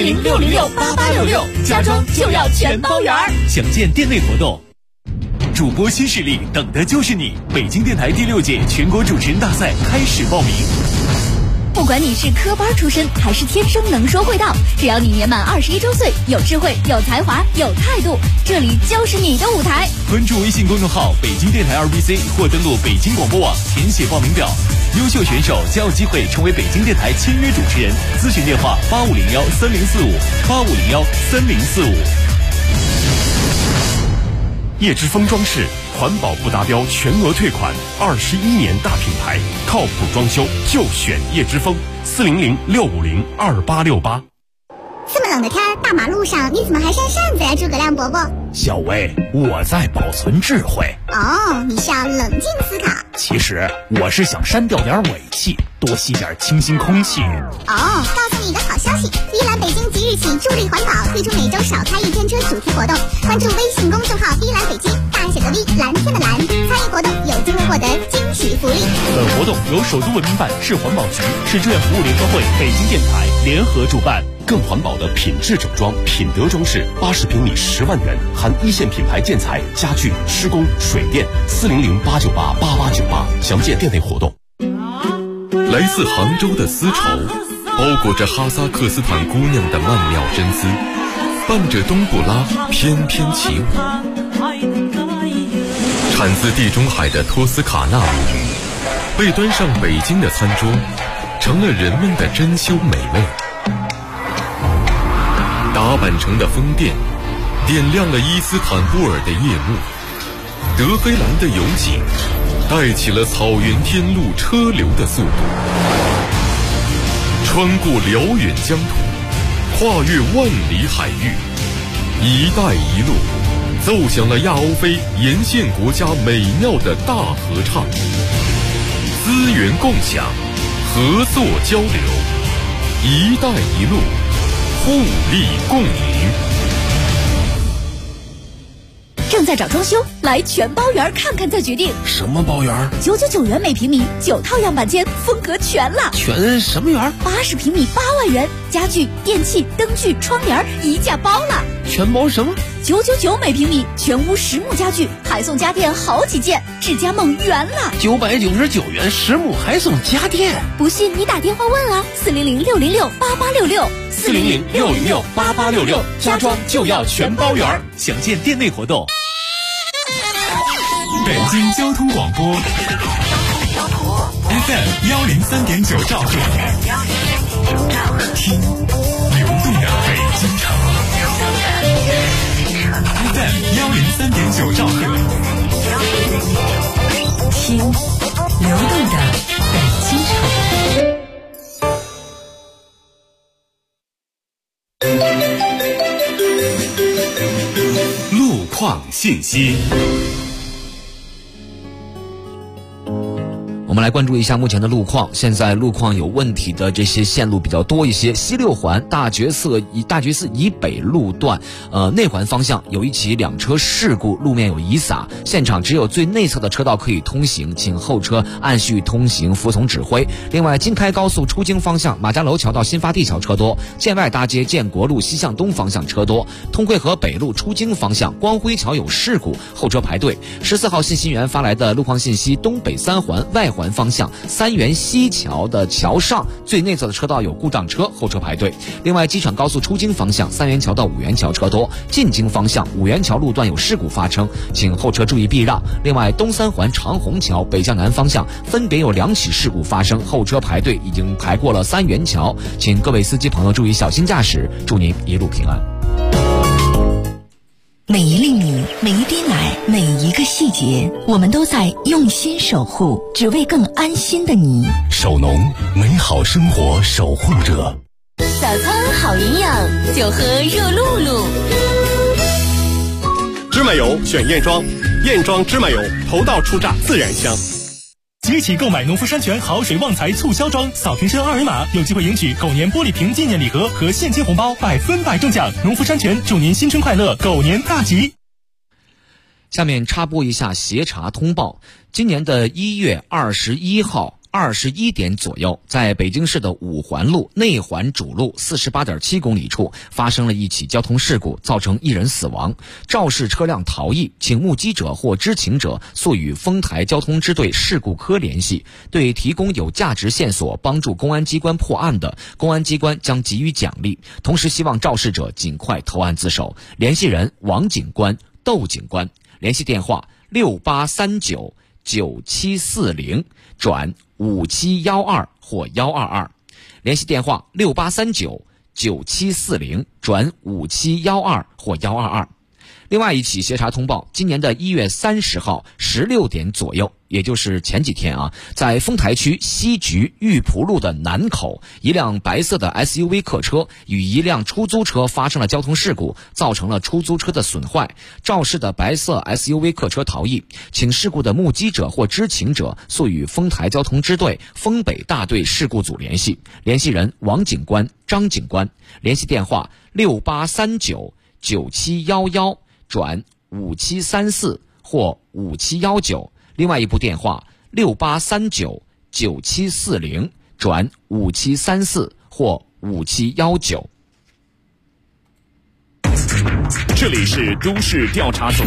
！400-606-8866，家装就要全包园。 详见店内活动。主播新势力，等的就是你！北京电台第6届全国主持人大赛开始报名。 不管你是科班出身还是天生能说会道，只要你年满21周岁，有智慧、有才华、有态度，这里就是你的舞台。 关注微信公众号北京电台2BC 或登录北京广播网填写报名表，优秀选手将有机会成为北京电台签约主持人。咨询电话8501-3045，8501-3045。 叶之峰装饰，环保不达标全额退款，21年大品牌，靠谱装修就选叶之峰，400-650-2868。 这么冷的天，大马路上你怎么还扇扇子呀，诸葛亮伯伯？ 小薇，我在保存智慧。 哦，你是要冷静思考。 其实我是想删掉点尾气，多吸点清新空气。 哦，告诉你一个好消息，依兰北京即日起助力环保，推出每周少开一天车主题活动。关注微信公众号依兰北京，大写的 V， 蓝天的蓝，参与活动有机会获得惊喜福利。 本活动由首都文明办、市环保局、市志愿服务联合会、北京电台联合主办。 更环保的品质整装，品德装饰，80平米10万元，含一线品牌建材、家具、施工、水电。400-898-8898，详见店内活动。 来自杭州的丝绸，包裹着哈萨克斯坦姑娘的曼妙真姿，伴着冬不拉翩翩起舞。产自地中海的托斯卡纳舞，被端上北京的餐桌，成了人们的珍馐美味。打扮成的风电，点亮了伊斯坦布尔的夜幕。德黑兰的油井，带起了草原天路车流的速度。穿过辽远疆土，跨越万里海域，一带一路奏响了亚欧非沿线国家美妙的大合唱。资源共享，合作交流，一带一路，互利共赢。 正在找装修，来全包园看看再决定。 什么包园 ？999元每平米，9套样板间，风格全了。 全什么园 ？80平米8万元，家具、电器、灯具、窗帘一价包了。 全包什么 ？999每平米，全屋实木家具，还送家电好几件，智家梦圆了。 999元实木还送家电， 不信你打电话问啊，400-606-8866。 400-606-8866，家装就要全包圆，详见店内活动。北京交通广播 FM103.9兆赫，听流动的北京城。FM103.9兆赫， 听流动的北京城。 路况信息。 我们来关注一下目前的路况。现在路况有问题的这些线路比较多一些。西六环大觉寺以北路段，内环方向有一起2车事故，路面有遗洒，现场只有最内侧的车道可以通行，请后车按序通行，服从指挥。另外，京开高速出京方向马家楼桥到新发地桥车多，建外大街建国路西向东方向车多，通惠河北路出京方向光辉桥有事故，后车排队。14号信息源发来的路况信息，东北3环外环方向三元西桥的桥上最内侧的车道有故障车，后车排队。另外，机场高速出京方向三元桥到五元桥车多，进京方向五元桥路段有事故发生，请后车注意避让。另外，东3环长虹桥北向南方向分别有2起事故发生，后车排队已经排过了三元桥，请各位司机朋友注意小心驾驶，祝您一路平安。 每一粒米，每一滴奶，每一个细节，我们都在用心守护，只为更安心的你。 守农，美好生活守护者。 早餐好营养，就喝热露露。 芝麻油选燕庄，燕庄芝麻油，头道初榨自然香。 即日起购买农夫山泉好水旺财促销装，扫瓶身2维码，有机会赢取狗年玻璃瓶纪念礼盒和现金红包，100%中奖。农夫山泉祝您新春快乐，狗年大吉。 下面插播一下协查通报，今年的1月21号21点左右，在北京市的五环路内环主路48.7公里处发生了一起交通事故，造成1人死亡，肇事车辆逃逸，请目击者或知情者速与丰台交通支队事故科联系，对提供有价值线索帮助公安机关破案的，公安机关将给予奖励，同时希望肇事者尽快投案自首。联系人王警官、窦警官，联系电话68399740转5712或122，联系电话68399740转5712或122。 另外一起协查通报，今年的1月30号16点左右，也就是前几天啊，在丰台区西局玉璞路的南口，一辆白色的 SUV 客车与一辆出租车发生了交通事故，造成了出租车的损坏，肇事的白色 SUV 客车逃逸，请事故的目击者或知情者速与丰台交通支队丰北大队事故组联系，联系人王警官、张警官，联系电话68399711转5734或5719，另外一部电话68399740转5734或5719。 这里是都市调查组。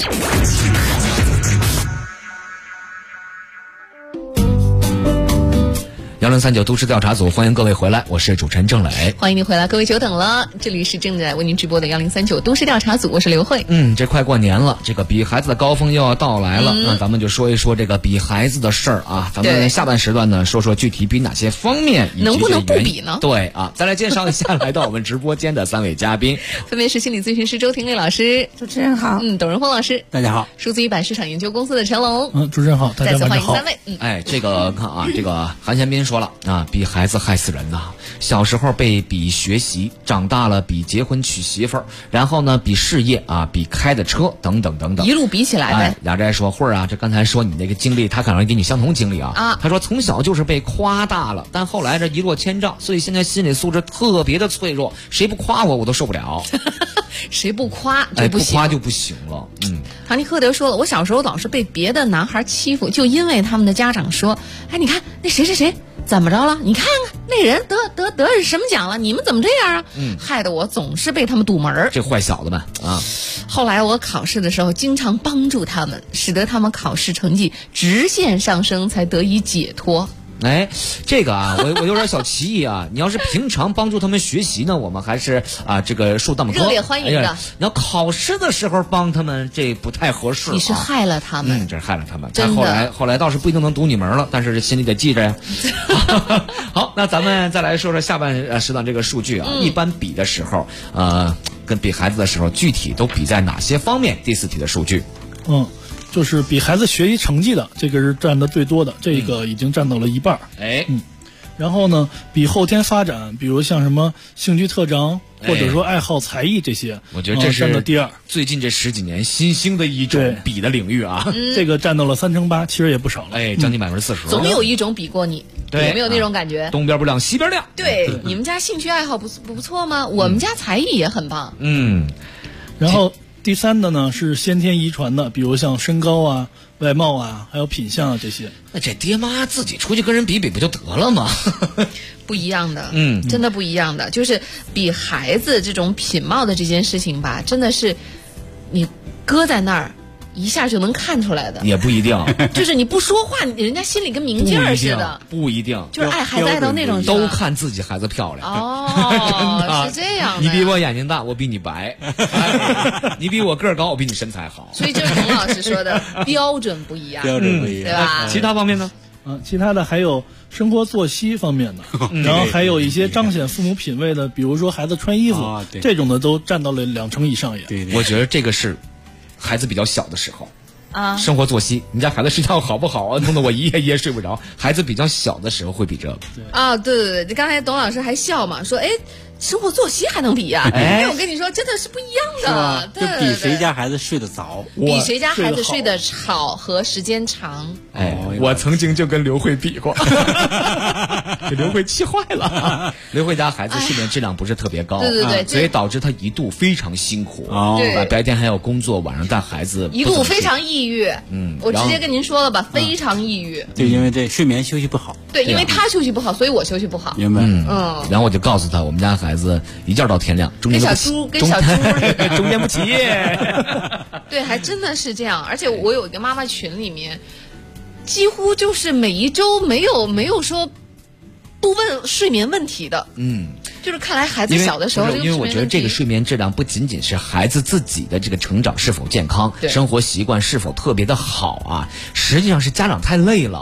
1039都市调查组，欢迎各位回来，我是主持人郑磊。 欢迎您回来，各位久等了。这里是正在为您直播的1039都市调查组，我是刘慧。 这快过年了，这个比孩子的高峰又要到来了。那咱们就说一说这个比孩子的事儿啊。咱们下半时段呢，说说具体比哪些方面， 能不能不比呢？ 对啊，再来介绍一下来到我们直播间的3位嘉宾， 分别是心理咨询师周婷丽老师， 主持人好； 董仁峰老师， 大家好； 数字一百市场研究公司的陈龙， 主持人好，大家再次欢迎好。 3位。 这个看啊，这个韩先斌说了啊，比孩子害死人呐！小时候被比学习，长大了比结婚娶媳妇儿，然后呢比事业啊，比开的车等等等等， 一路比起来呗。 雅斋说慧儿啊，这刚才说你那个经历，他可能给你相同经历啊。他说从小就是被夸大了，但后来这一落千丈，所以现在心理素质特别的脆弱，谁不夸我都受不了。 谁不夸就不行， 不夸就不行了。 唐尼科德说了，我小时候老是被别的男孩欺负，就因为他们的家长说，你看那谁谁谁怎么着了？你看看那人得什么奖了？你们怎么这样啊？害得我总是被他们堵门。 这坏小子们啊！ 后来我考试的时候经常帮助他们，使得他们考试成绩直线上升，才得以解脱。 这个啊，我有点小歧义啊。你要是平常帮助他们学习呢，我们还是这个竖大拇哥， 热烈欢迎的。 你要考试的时候帮他们，这不太合适。 你是害了他们， 这是害了他们。 真的。 后来倒是不一定能读你门了，但是这心里得记着呀。好，那咱们再来说说下半时段这个数据啊。一般比的时候，跟比孩子的时候，具体都比在哪些方面？第4题的数据。 就是比孩子学习成绩的，这个是占的最多的，这个已经占到了1半。然后呢，比后天发展，比如像什么兴趣特长，或者说爱好才艺这些， 我觉得这是占到第2。 最近这10几年新兴的一种比的领域啊， 这个占到了3/8，其实也不少了。 将近40%。 总有一种比过你，有没有那种感觉？ 东边不亮西边亮。 对，你们家兴趣爱好不错吗？我们家才艺也很棒。 然后第3的呢是先天遗传的，比如像身高啊、外貌啊，还有品相啊这些。 那这爹妈自己出去跟人比不就得了吗？ 不一样的，真的不一样的。就是比孩子这种品貌的这件事情吧，真的是你搁在那儿一下就能看出来的。 也不一定， 就是你不说话，人家心里跟明镜儿似的。 不一定， 就是爱孩子爱到那种， 都看自己孩子漂亮。 真的是这样的。 你比我眼睛大，我比你白；你比我个儿高，我比你身材好。 所以就是董老师说的标准不一样，对吧？ 其他方面呢？ 其他的还有生活作息方面的，然后还有一些彰显父母品味的，比如说孩子穿衣服，这种的都占到了2成以上也。 我觉得这个是孩子比较小的时候。生活作息，你家孩子睡觉好不好啊？弄得我一夜睡不着。孩子比较小的时候会比这个。 对，刚才董老师还笑嘛，说生活作息还能比呀？我跟你说，真的是不一样的。 就比谁家孩子睡得早， 比谁家孩子睡得好和时间长。 我曾经就跟刘慧比过，给刘慧气坏了。刘慧家孩子睡眠质量不是特别高， 对， 所以导致他一度非常辛苦。白天还要工作，晚上带孩子， 一度非常抑郁。我直接跟您说了吧，非常抑郁。 就因为这睡眠休息不好。 对，因为他休息不好，所以我休息不好。 明白。 然后我就告诉他，我们家孩子一觉到天亮，跟小猪似的， 中间不起夜。 对，还真的是这样。而且我有一个妈妈群里面，几乎就是每一周没有说不问睡眠问题的。就是看来孩子小的时候， 因为我觉得这个睡眠质量不仅仅是孩子自己的这个成长是否健康，生活习惯是否特别的好啊，实际上是家长太累了。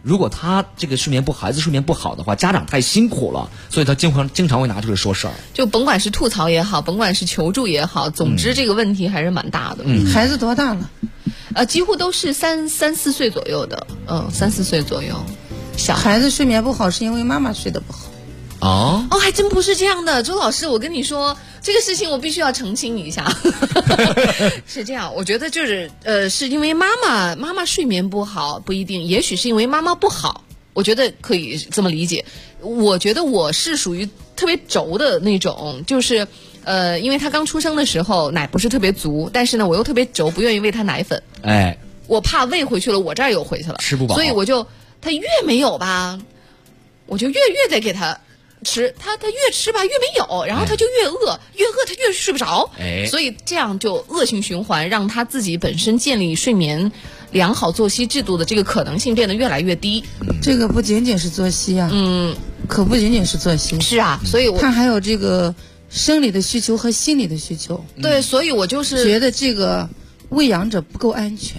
如果他这个孩子睡眠不好的话，家长太辛苦了，所以他经常会拿这个说事儿。 就甭管是吐槽也好，甭管是求助也好，总之这个问题还是蛮大的。 孩子多大了？ 几乎都是3、4岁左右的，3、4岁左右。小孩子睡眠不好是因为妈妈睡得不好。 哦， 还真不是这样的，周老师，我跟你说这个事情我必须要澄清一下。是这样，我觉得就是是因为妈妈睡眠不好不一定，也许是因为妈妈不好，我觉得可以这么理解。我觉得我是属于特别轴的那种，就是因为他刚出生的时候奶不是特别足，但是呢我又特别轴，不愿意喂他奶粉，我怕喂回去了我这儿又回去了， 吃不饱， 所以他越没有吧，我就越得给他吃，他越吃吧越没有，然后他就越饿，他越睡不着，所以这样就恶性循环，让他自己本身建立睡眠良好作息制度的这个可能性变得越来越低。 这个不仅仅是作息啊，可不仅仅是作息， 是啊，所以他还有这个生理的需求和心理的需求。 对，所以我就是觉得这个喂养者不够安全。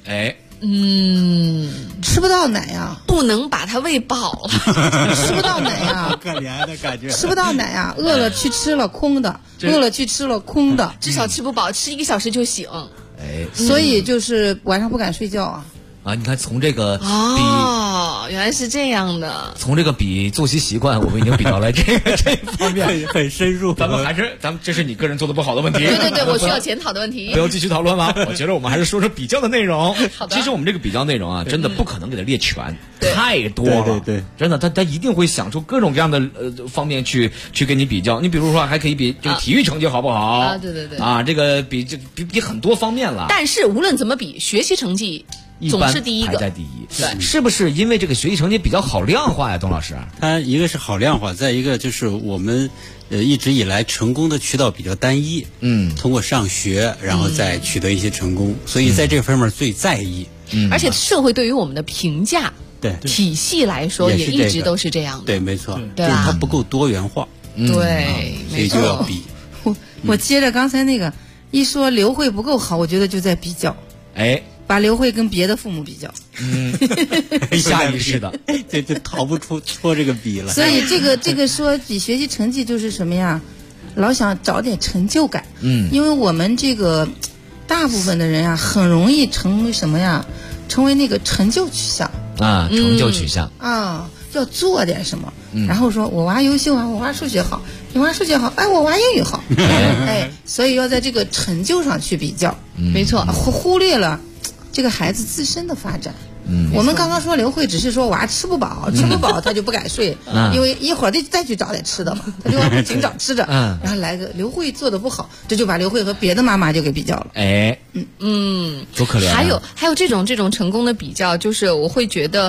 吃不到奶呀， 不能把它喂饱了。 吃不到奶呀， 可怜的感觉。 吃不到奶呀，饿了去吃了空的，饿了去吃了空的， 至少吃不饱，吃1个小时就醒。 所以就是晚上不敢睡觉啊。 你看从这个原来是这样的。 从这个比作息习惯，我们已经比到了这方面很深入。 咱们这是你个人做的不好的问题。 对，我需要检讨的问题。 不要继续讨论了，我觉得我们还是说说比较的内容。其实我们这个比较内容啊，真的不可能给它列全，太多了。 对， 真的，他一定会想出各种各样的方面去跟你比较。你比如说，还可以比这个体育成绩好不好？ 对这个比很多方面了。 但是无论怎么比，学习成绩总是第一个， 排在第一。对，是不是因为这个学习成绩比较好量化呀，董老师？ 它一个是好量化，再一个就是我们一直以来成功的渠道比较单一，通过上学然后再取得一些成功，所以在这方面最在意。 而且社会对于我们的评价体系来说也一直都是这样的。 对，没错， 对吧？它不够多元化。 对， 所以就要比。 我接着刚才那个一说刘慧不够好，我觉得就在比较。把刘慧跟别的父母比较， 下意识的， 就逃不出这个比了。 所以这个说比学习成绩就是什么呀？老想找点成就感。因为我们这个大部分的人啊，很容易成为什么呀？成为那个成就取向成就取向要做点什么。然后说我娃优秀啊，我娃数学好，你娃数学好，我娃英语好，所以要在这个成就上去比较。 没错， 忽略了这个孩子自身的发展。我们刚刚说刘慧只是说娃吃不饱他就不敢睡，因为一会儿再去找点吃的嘛，他就往不停找吃的。然后来个刘慧做的不好，这就把刘慧和别的妈妈就给比较了。 多可怜。 还有这种成功的比较，就是我会觉得，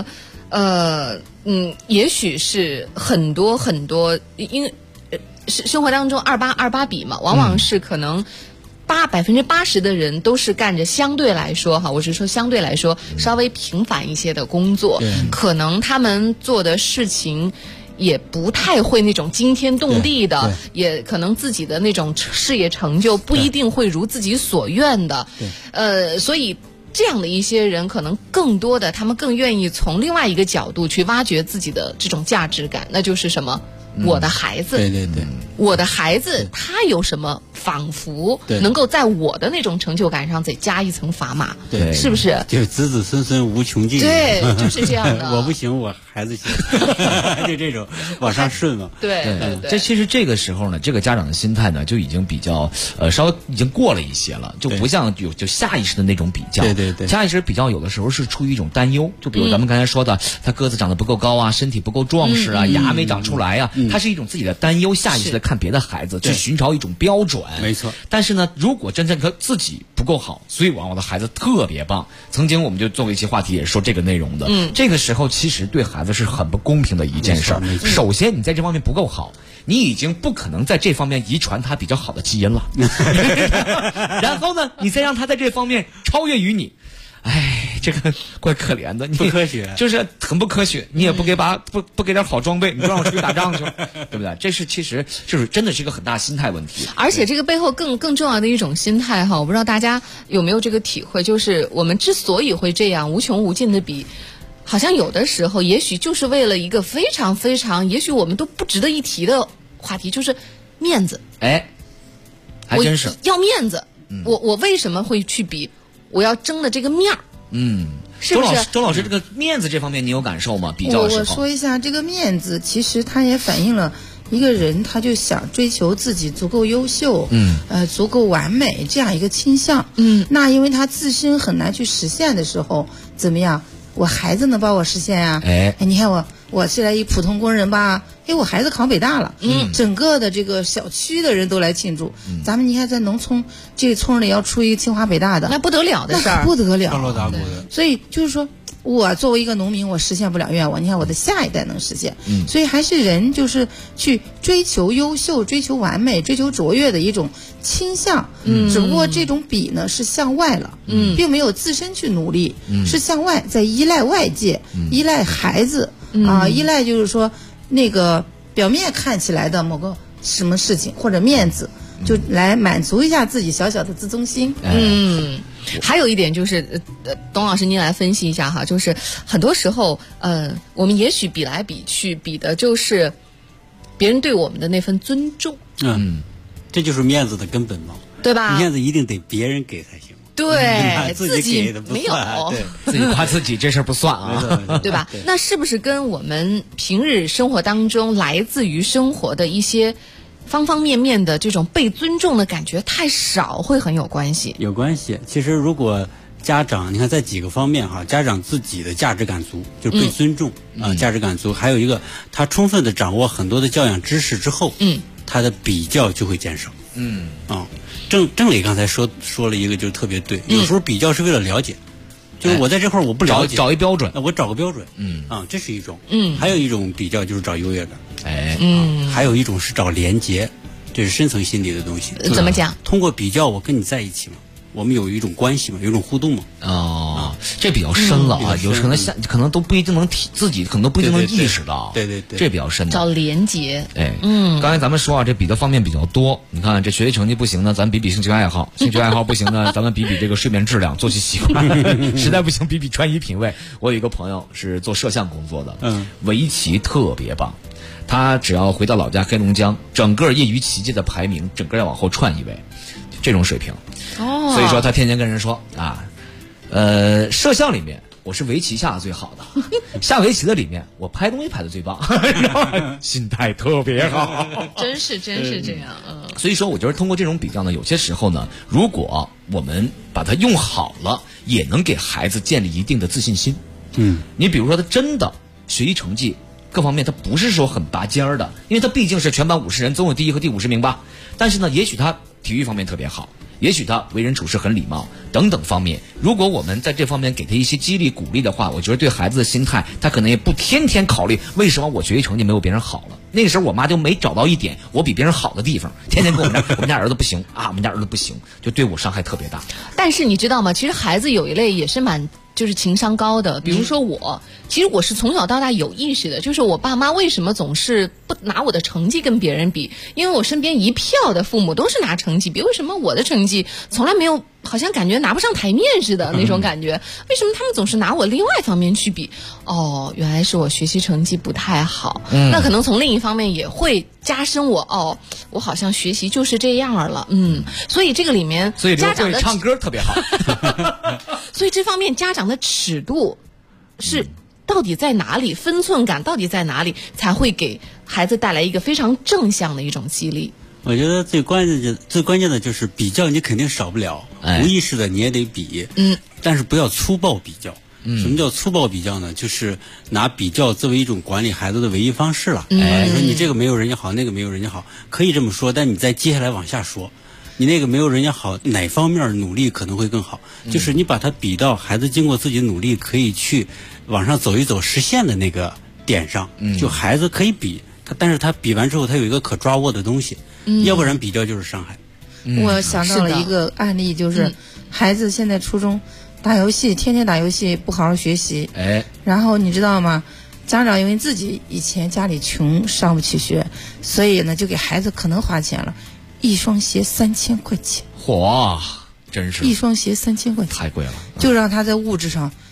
也许是很多，因为生活当中28比嘛，往往是可能。80%的人都是干着相对来说我是说相对来说稍微平凡一些的工作，可能他们做的事情也不太会那种惊天动地的，也可能自己的那种事业成就不一定会如自己所愿的，所以这样的一些人可能更多的他们更愿意从另外一个角度去挖掘自己的这种价值感，那就是什么？我的孩子， 对， 我的孩子他有什么仿佛能够在我的那种成就感上再加一层砝码， 对， 是不是？ 就是子子孙孙无穷尽， 对，就是这样的。 我不行，我孩子行，就这种往上顺嘛。 对， 这其实这个时候呢，这个家长的心态呢就已经比较稍微已经过了一些了，就不像就下意识的那种比较。 对， 下意识比较有的时候是出于一种担忧，就比如咱们刚才说的，他个子长得不够高啊，身体不够壮实啊，牙没长出来啊。它是一种自己的担忧，下意识的看别的孩子，去寻找一种标准。 没错。 但是呢，如果真正他自己不够好，所以我的孩子特别棒。曾经我们就做过一期话题，也是说这个内容的。这个时候其实对孩子是很不公平的一件事儿。首先，你在这方面不够好，你已经不可能在这方面遗传他比较好的基因了。然后呢，你再让他在这方面超越于你。这个怪可怜的，你不科学， 就是很不科学。你也不给不给点好装备，你就让我出去打仗去，对不对？这是其实就是真的是一个很大心态问题。 而且这个背后更重要的一种心态我不知道大家有没有这个体会，就是我们之所以会这样无穷无尽的比， 好像有的时候，也许就是为了一个非常非常，也许我们都不值得一提的话题，就是面子。 哎，还真是要面子。我为什么会去比？我要争的这个面儿。是不是？ 周老师，这个面子这方面你有感受吗？比较的时候， 我说一下这个面子，其实它也反映了一个人，他就想追求自己足够优秀，足够完美这样一个倾向。那因为他自身很难去实现的时候，怎么样？我孩子能帮我实现呀？你看我是来一普通工人吧，我孩子考北大了，整个的这个小区的人都来庆祝。咱们你看在农村，这个村里要出一个清华北大的， 那不得了的事儿， 不得了， 高楼大厦的。 所以就是说，我作为一个农民，我实现不了愿望，你看我的下一代能实现。所以还是人就是去追求优秀、追求完美、追求卓越的一种倾向。只不过这种比呢是向外了，并没有自身去努力，是向外，在依赖外界，依赖孩子。依赖就是说那个表面看起来的某个什么事情或者面子，就来满足一下自己小小的自尊心。 还有一点就是，董老师您来分析一下哈，就是很多时候，我们也许比来比去，比的就是别人对我们的那份尊重。 这就是面子的根本嘛， 对吧？ 面子一定得别人给才行。 对， 自己给的不没有， 自己夸自己这事儿不算啊， 对吧？那是不是跟我们平日生活当中来自于生活的一些方方面面的这种被尊重的感觉太少，会很有关系？ 有关系。其实如果家长，你看在几个方面哈，家长自己的价值感足，就是被尊重价值感足，还有一个他充分的掌握很多的教养知识之后，他的比较就会减少。郑磊刚才说了一个就特别对，有时候比较是为了了解，就是我在这块我不了解， 找一标准， 我找个标准，这是一种，还有一种比较就是找优越感，还有一种是找连结，这是深层心理的东西。 怎么讲？ 通过比较，我跟你在一起嘛，我们有一种关系嘛，有一种互动嘛。 这比较深了啊，有可能都不一定能自己可能都不一定能意识到。 对， 这比较深的。 找连结。 刚才咱们说这比的方面比较多。你看这学习成绩不行呢，咱比比兴趣爱好；兴趣爱好不行呢，咱们比比这个睡眠质量、作息习惯；实在不行，比比穿衣品味。我有一个朋友是做摄像工作的，围棋特别棒。他只要回到老家黑龙江，整个业余棋界的排名，整个要往后窜一位，这种水平。所以说他天天跟人说摄像里面我是围棋下的最好的，下围棋的里面我拍东西拍的最棒，心态特别好， 真是这样。 所以说我觉得通过这种比较呢，有些时候呢，如果我们把它用好了，也能给孩子建立一定的自信心。你比如说他真的学习成绩各方面他不是说很拔尖儿的，因为他毕竟是全班50人总有第1和第50名吧，但是呢也许他体育方面特别好，也许他为人处事很礼貌等等方面，如果我们在这方面给他一些激励鼓励的话，我觉得对孩子的心态，他可能也不天天考虑为什么我学习成绩没有别人好了。那个时候我妈就没找到一点我比别人好的地方，天天跟我们家儿子不行啊，我们家儿子不行，就对我伤害特别大。 但是你知道吗？其实孩子有一类也是就是情商高的，比如说我，其实我是从小到大有意识的，就是我爸妈为什么总是不拿我的成绩跟别人比，因为我身边一票的父母都是拿成绩比，为什么我的成绩从来没有，好像感觉拿不上台面似的那种感觉，为什么他们总是拿我另外方面去比？原来是我学习成绩不太好，那可能从另一方面也会加深我好像学习就是这样了，所以这个里面家长的唱歌特别好， 所以这方面家长的尺度是到底在哪里，分寸感到底在哪里，才会给孩子带来一个非常正向的一种激励。 我觉得最关键的就是比较，你肯定少不了，无意识的你也得比，但是不要粗暴比较。什么叫粗暴比较呢？就是拿比较作为一种管理孩子的唯一方式了。说你这个没有人家好，那个没有人家好，可以这么说，但你再接下来往下说，你那个没有人家好，哪方面努力可能会更好？就是你把它比到孩子经过自己努力可以去往上走一走实现的那个点上，就孩子可以比但是他比完之后他有一个可抓握的东西，要不然比较就是伤害。 我想到了一个案例，就是孩子现在初中打游戏，天天打游戏，不好好学习。然后你知道吗？家长因为自己以前家里穷，上不起学，所以呢就给孩子可能花钱了，一双鞋3000块钱。 嚯，真是！ 一双鞋3000块钱， 太贵了。 就让他在物质上比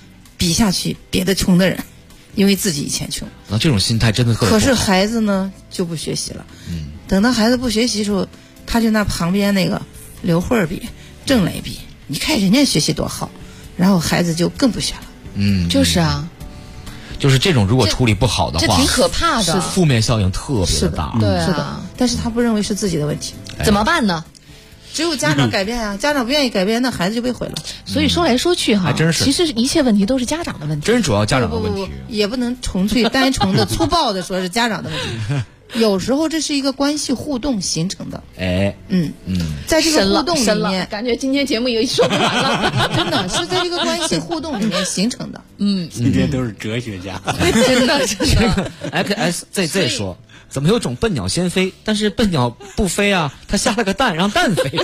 比下去别的穷的人，因为自己以前穷。 那这种心态真的特别不好。 可是孩子呢就不学习了，等到孩子不学习的时候，他就拿旁边那个刘慧比、郑磊比，你看人家学习多好，然后孩子就更不学了。 就是啊。 就是这种，如果处理不好的话， 这挺可怕的， 是负面效应特别的大。 对啊， 是的，但是他不认为是自己的问题， 怎么办呢？ 只有家长改变啊，家长不愿意改变，那孩子就被毁了。 所以说来说去哈， 还真是， 其实一切问题都是家长的问题， 真主要家长的问题， 也不能纯粹单纯的粗暴的说是家长的问题。有时候这是一个关系互动形成的。在这个互动里面， 感觉今天节目也说不完了， 真的是在这个关系互动里面形成的。 今天都是哲学家， 真的。 XSZZ 说，怎么有种笨鸟先飞，但是笨鸟不飞啊，它下了个蛋让蛋飞。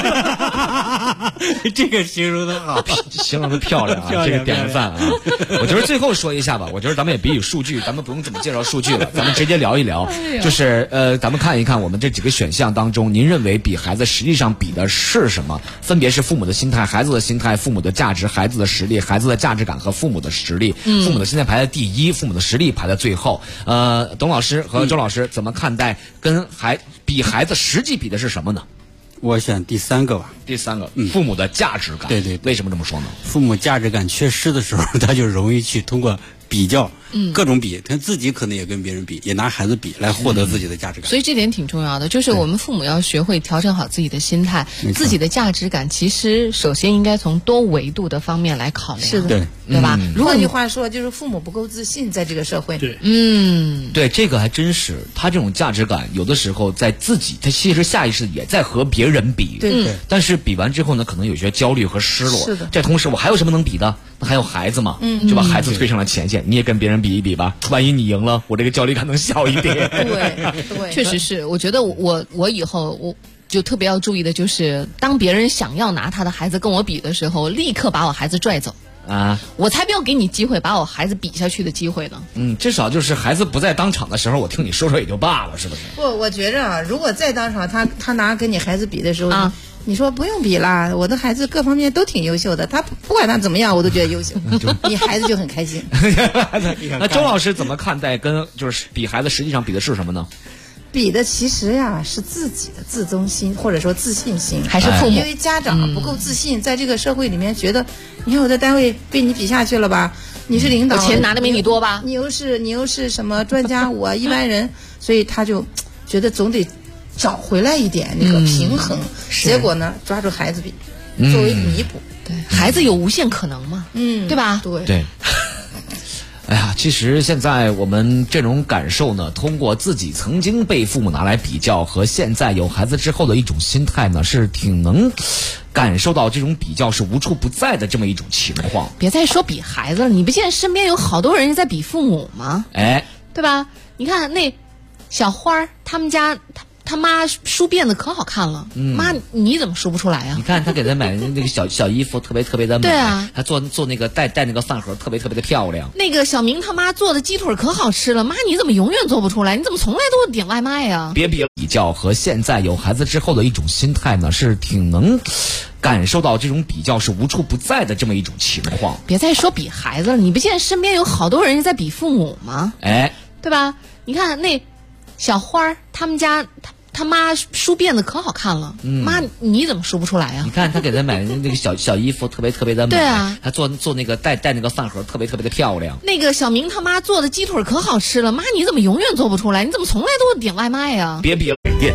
这个形容的好， 形容的漂亮啊，这个典范啊。我觉得最后说一下吧，我觉得咱们也比数据，咱们不用怎么介绍数据了，咱们直接聊一聊。就是咱们看一看我们这几个选项当中，您认为比孩子实际上比的是什么？分别是父母的心态、孩子的心态、父母的价值、孩子的实力、孩子的价值感和父母的实力。父母的心态排在第一，父母的实力排在最后。董老师和周老师怎么看待跟比孩子实际比的是什么呢？ 我选第三个吧。 第三个，父母的价值感。 对， 为什么这么说呢？ 父母价值感缺失的时候，他就容易去通过比较，各种比，他自己可能也跟别人比，也拿孩子比来获得自己的价值感。 所以这点挺重要的，就是我们父母要学会调整好自己的心态，自己的价值感，其实首先应该从多维度的方面来考量。 是的， 对吧？ 换句话说，就是父母不够自信，在这个社会。 对，这个还真是，他这种价值感有的时候在自己，他其实下意识也在和别人比。 对， 但是比完之后呢，可能有些焦虑和失落。 是的。 这同时，我还有什么能比的？那还有孩子嘛，就把孩子推上了前线。你也跟别人比一比吧，万一你赢了，我这个焦虑感能小一点。 对， 确实是。我觉得我以后我就特别要注意的就是，当别人想要拿他的孩子跟我比的时候，立刻把我孩子拽走。我才不要给你机会把我孩子比下去的机会呢。 至少就是孩子不在当场的时候，我听你说说也就罢了，是不是？ 不，我觉着啊，如果在当场他拿跟你孩子比的时候你说不用比啦，我的孩子各方面都挺优秀的，他不管他怎么样，我都觉得优秀。你孩子就很开心。 那周老师怎么看待就是比孩子实际上比的是什么呢？ 比的其实呀是自己的自尊心或者说自信心， 还是父母？ 因为家长不够自信，在这个社会里面觉得，你看我在单位被你比下去了吧？你是领导， 我钱拿的没你多吧？ 你又是什么专家，我一般人，所以他就觉得总得找回来一点那个平衡。结果呢，抓住孩子比，作为弥补。 对，孩子有无限可能嘛？对吧？ 对。哎呀，其实现在我们这种感受呢，通过自己曾经被父母拿来比较和现在有孩子之后的一种心态呢，是挺能感受到这种比较是无处不在的这么一种情况。 别再说比孩子了，你不见身边有好多人在比父母吗？对吧？你看那小花他们家他妈书变得可好看了，妈你怎么说不出来呀？ 你看他给他买的那个小衣服特别的美， 对啊， 他做那个带那个饭盒特别的漂亮。 那个小明他妈做的鸡腿可好吃了，妈你怎么永远做不出来？你怎么从来都点外卖呀？ 别比较和现在有孩子之后的一种心态呢，是挺能感受到这种比较是无处不在的这么一种情况。 别再说比孩子了，你不见身边有好多人在比父母吗？对吧？你看那小花他们家他妈书变得可好看了，妈你怎么说不出来呀？ 你看他给他买的那个小衣服特别的美， 对啊， 他做那个带那个饭盒特别的漂亮。 那个小明他妈做的鸡腿可好吃了，妈你怎么永远做不出来？你怎么从来都点外卖呀？ 别比美店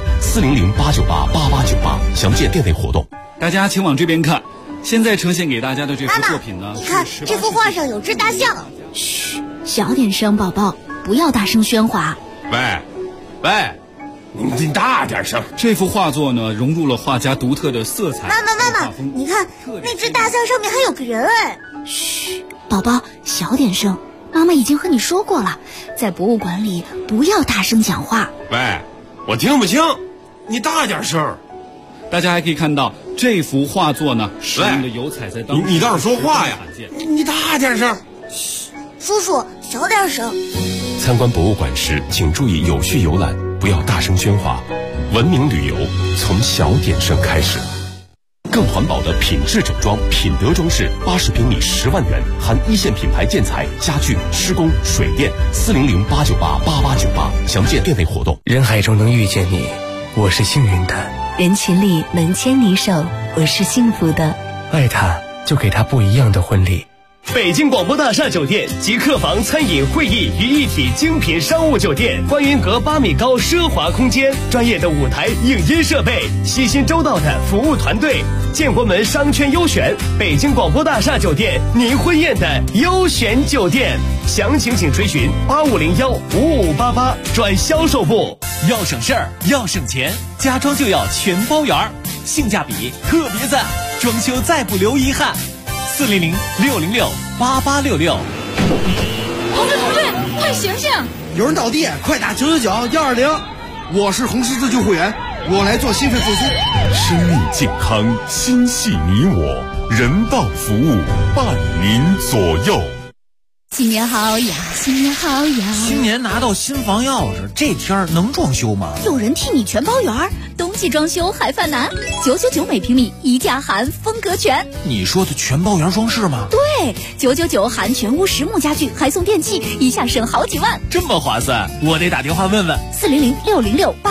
400-898-8898，详见店内活动。 大家请往这边看，现在呈现给大家的这幅作品呢， 你看这幅画上有只大象。 嘘，小点声，宝宝，不要大声喧哗。 喂，你大点声。 这幅画作呢，融入了画家独特的色彩。 妈妈，你看那只大象上面还有个人哎。 嘘，宝宝，小点声。妈妈已经和你说过了，在博物馆里不要大声讲话。 喂，我听不清，你大点声。 大家还可以看到这幅画作呢，使用的油彩在当中。 你倒是说话呀！你大点声。 嘘，叔叔，小点声。 参观博物馆时，请注意有序游览，不要大声喧哗。文明旅游从小点声开始。 更环保的品质整装，品德装饰，80平米10万元，含一线品牌建材、家具、施工、水电。400-898-8898，详见店内活动。 人海中能遇见你，我是幸运的； 人群里能牵你手，我是幸福的。 爱他，就给他不一样的婚礼。 北京广播大厦酒店集客房、餐饮、会议于一体精品商务酒店，观云阁8米高奢华空间，专业的舞台影音设备，细心周到的服务团队，建国门商圈优选，北京广播大厦酒店，您婚宴的优选酒店。详情请垂询8501-5588转销售部。 要省事儿，要省钱，家装就要全包圆，性价比特别赞，装修再不留遗憾。400-606-8866。 同志，快醒醒！ 有人倒地，快打999-120。我是红十字救护员，我来做心肺复苏。 生命健康，心系你我，人道服务伴您左右。 新年好呀，新年好呀！ 新年拿到新房钥匙，这天儿能装修吗？ 有人替你全包圆儿，冬季装修还犯难，999每平米，一价含风格全。 你说的全包圆装饰吗？ 对，999含全屋实木家具，还送电器，一下省好几万， 这么划算，我得打电话问问。 400-606-8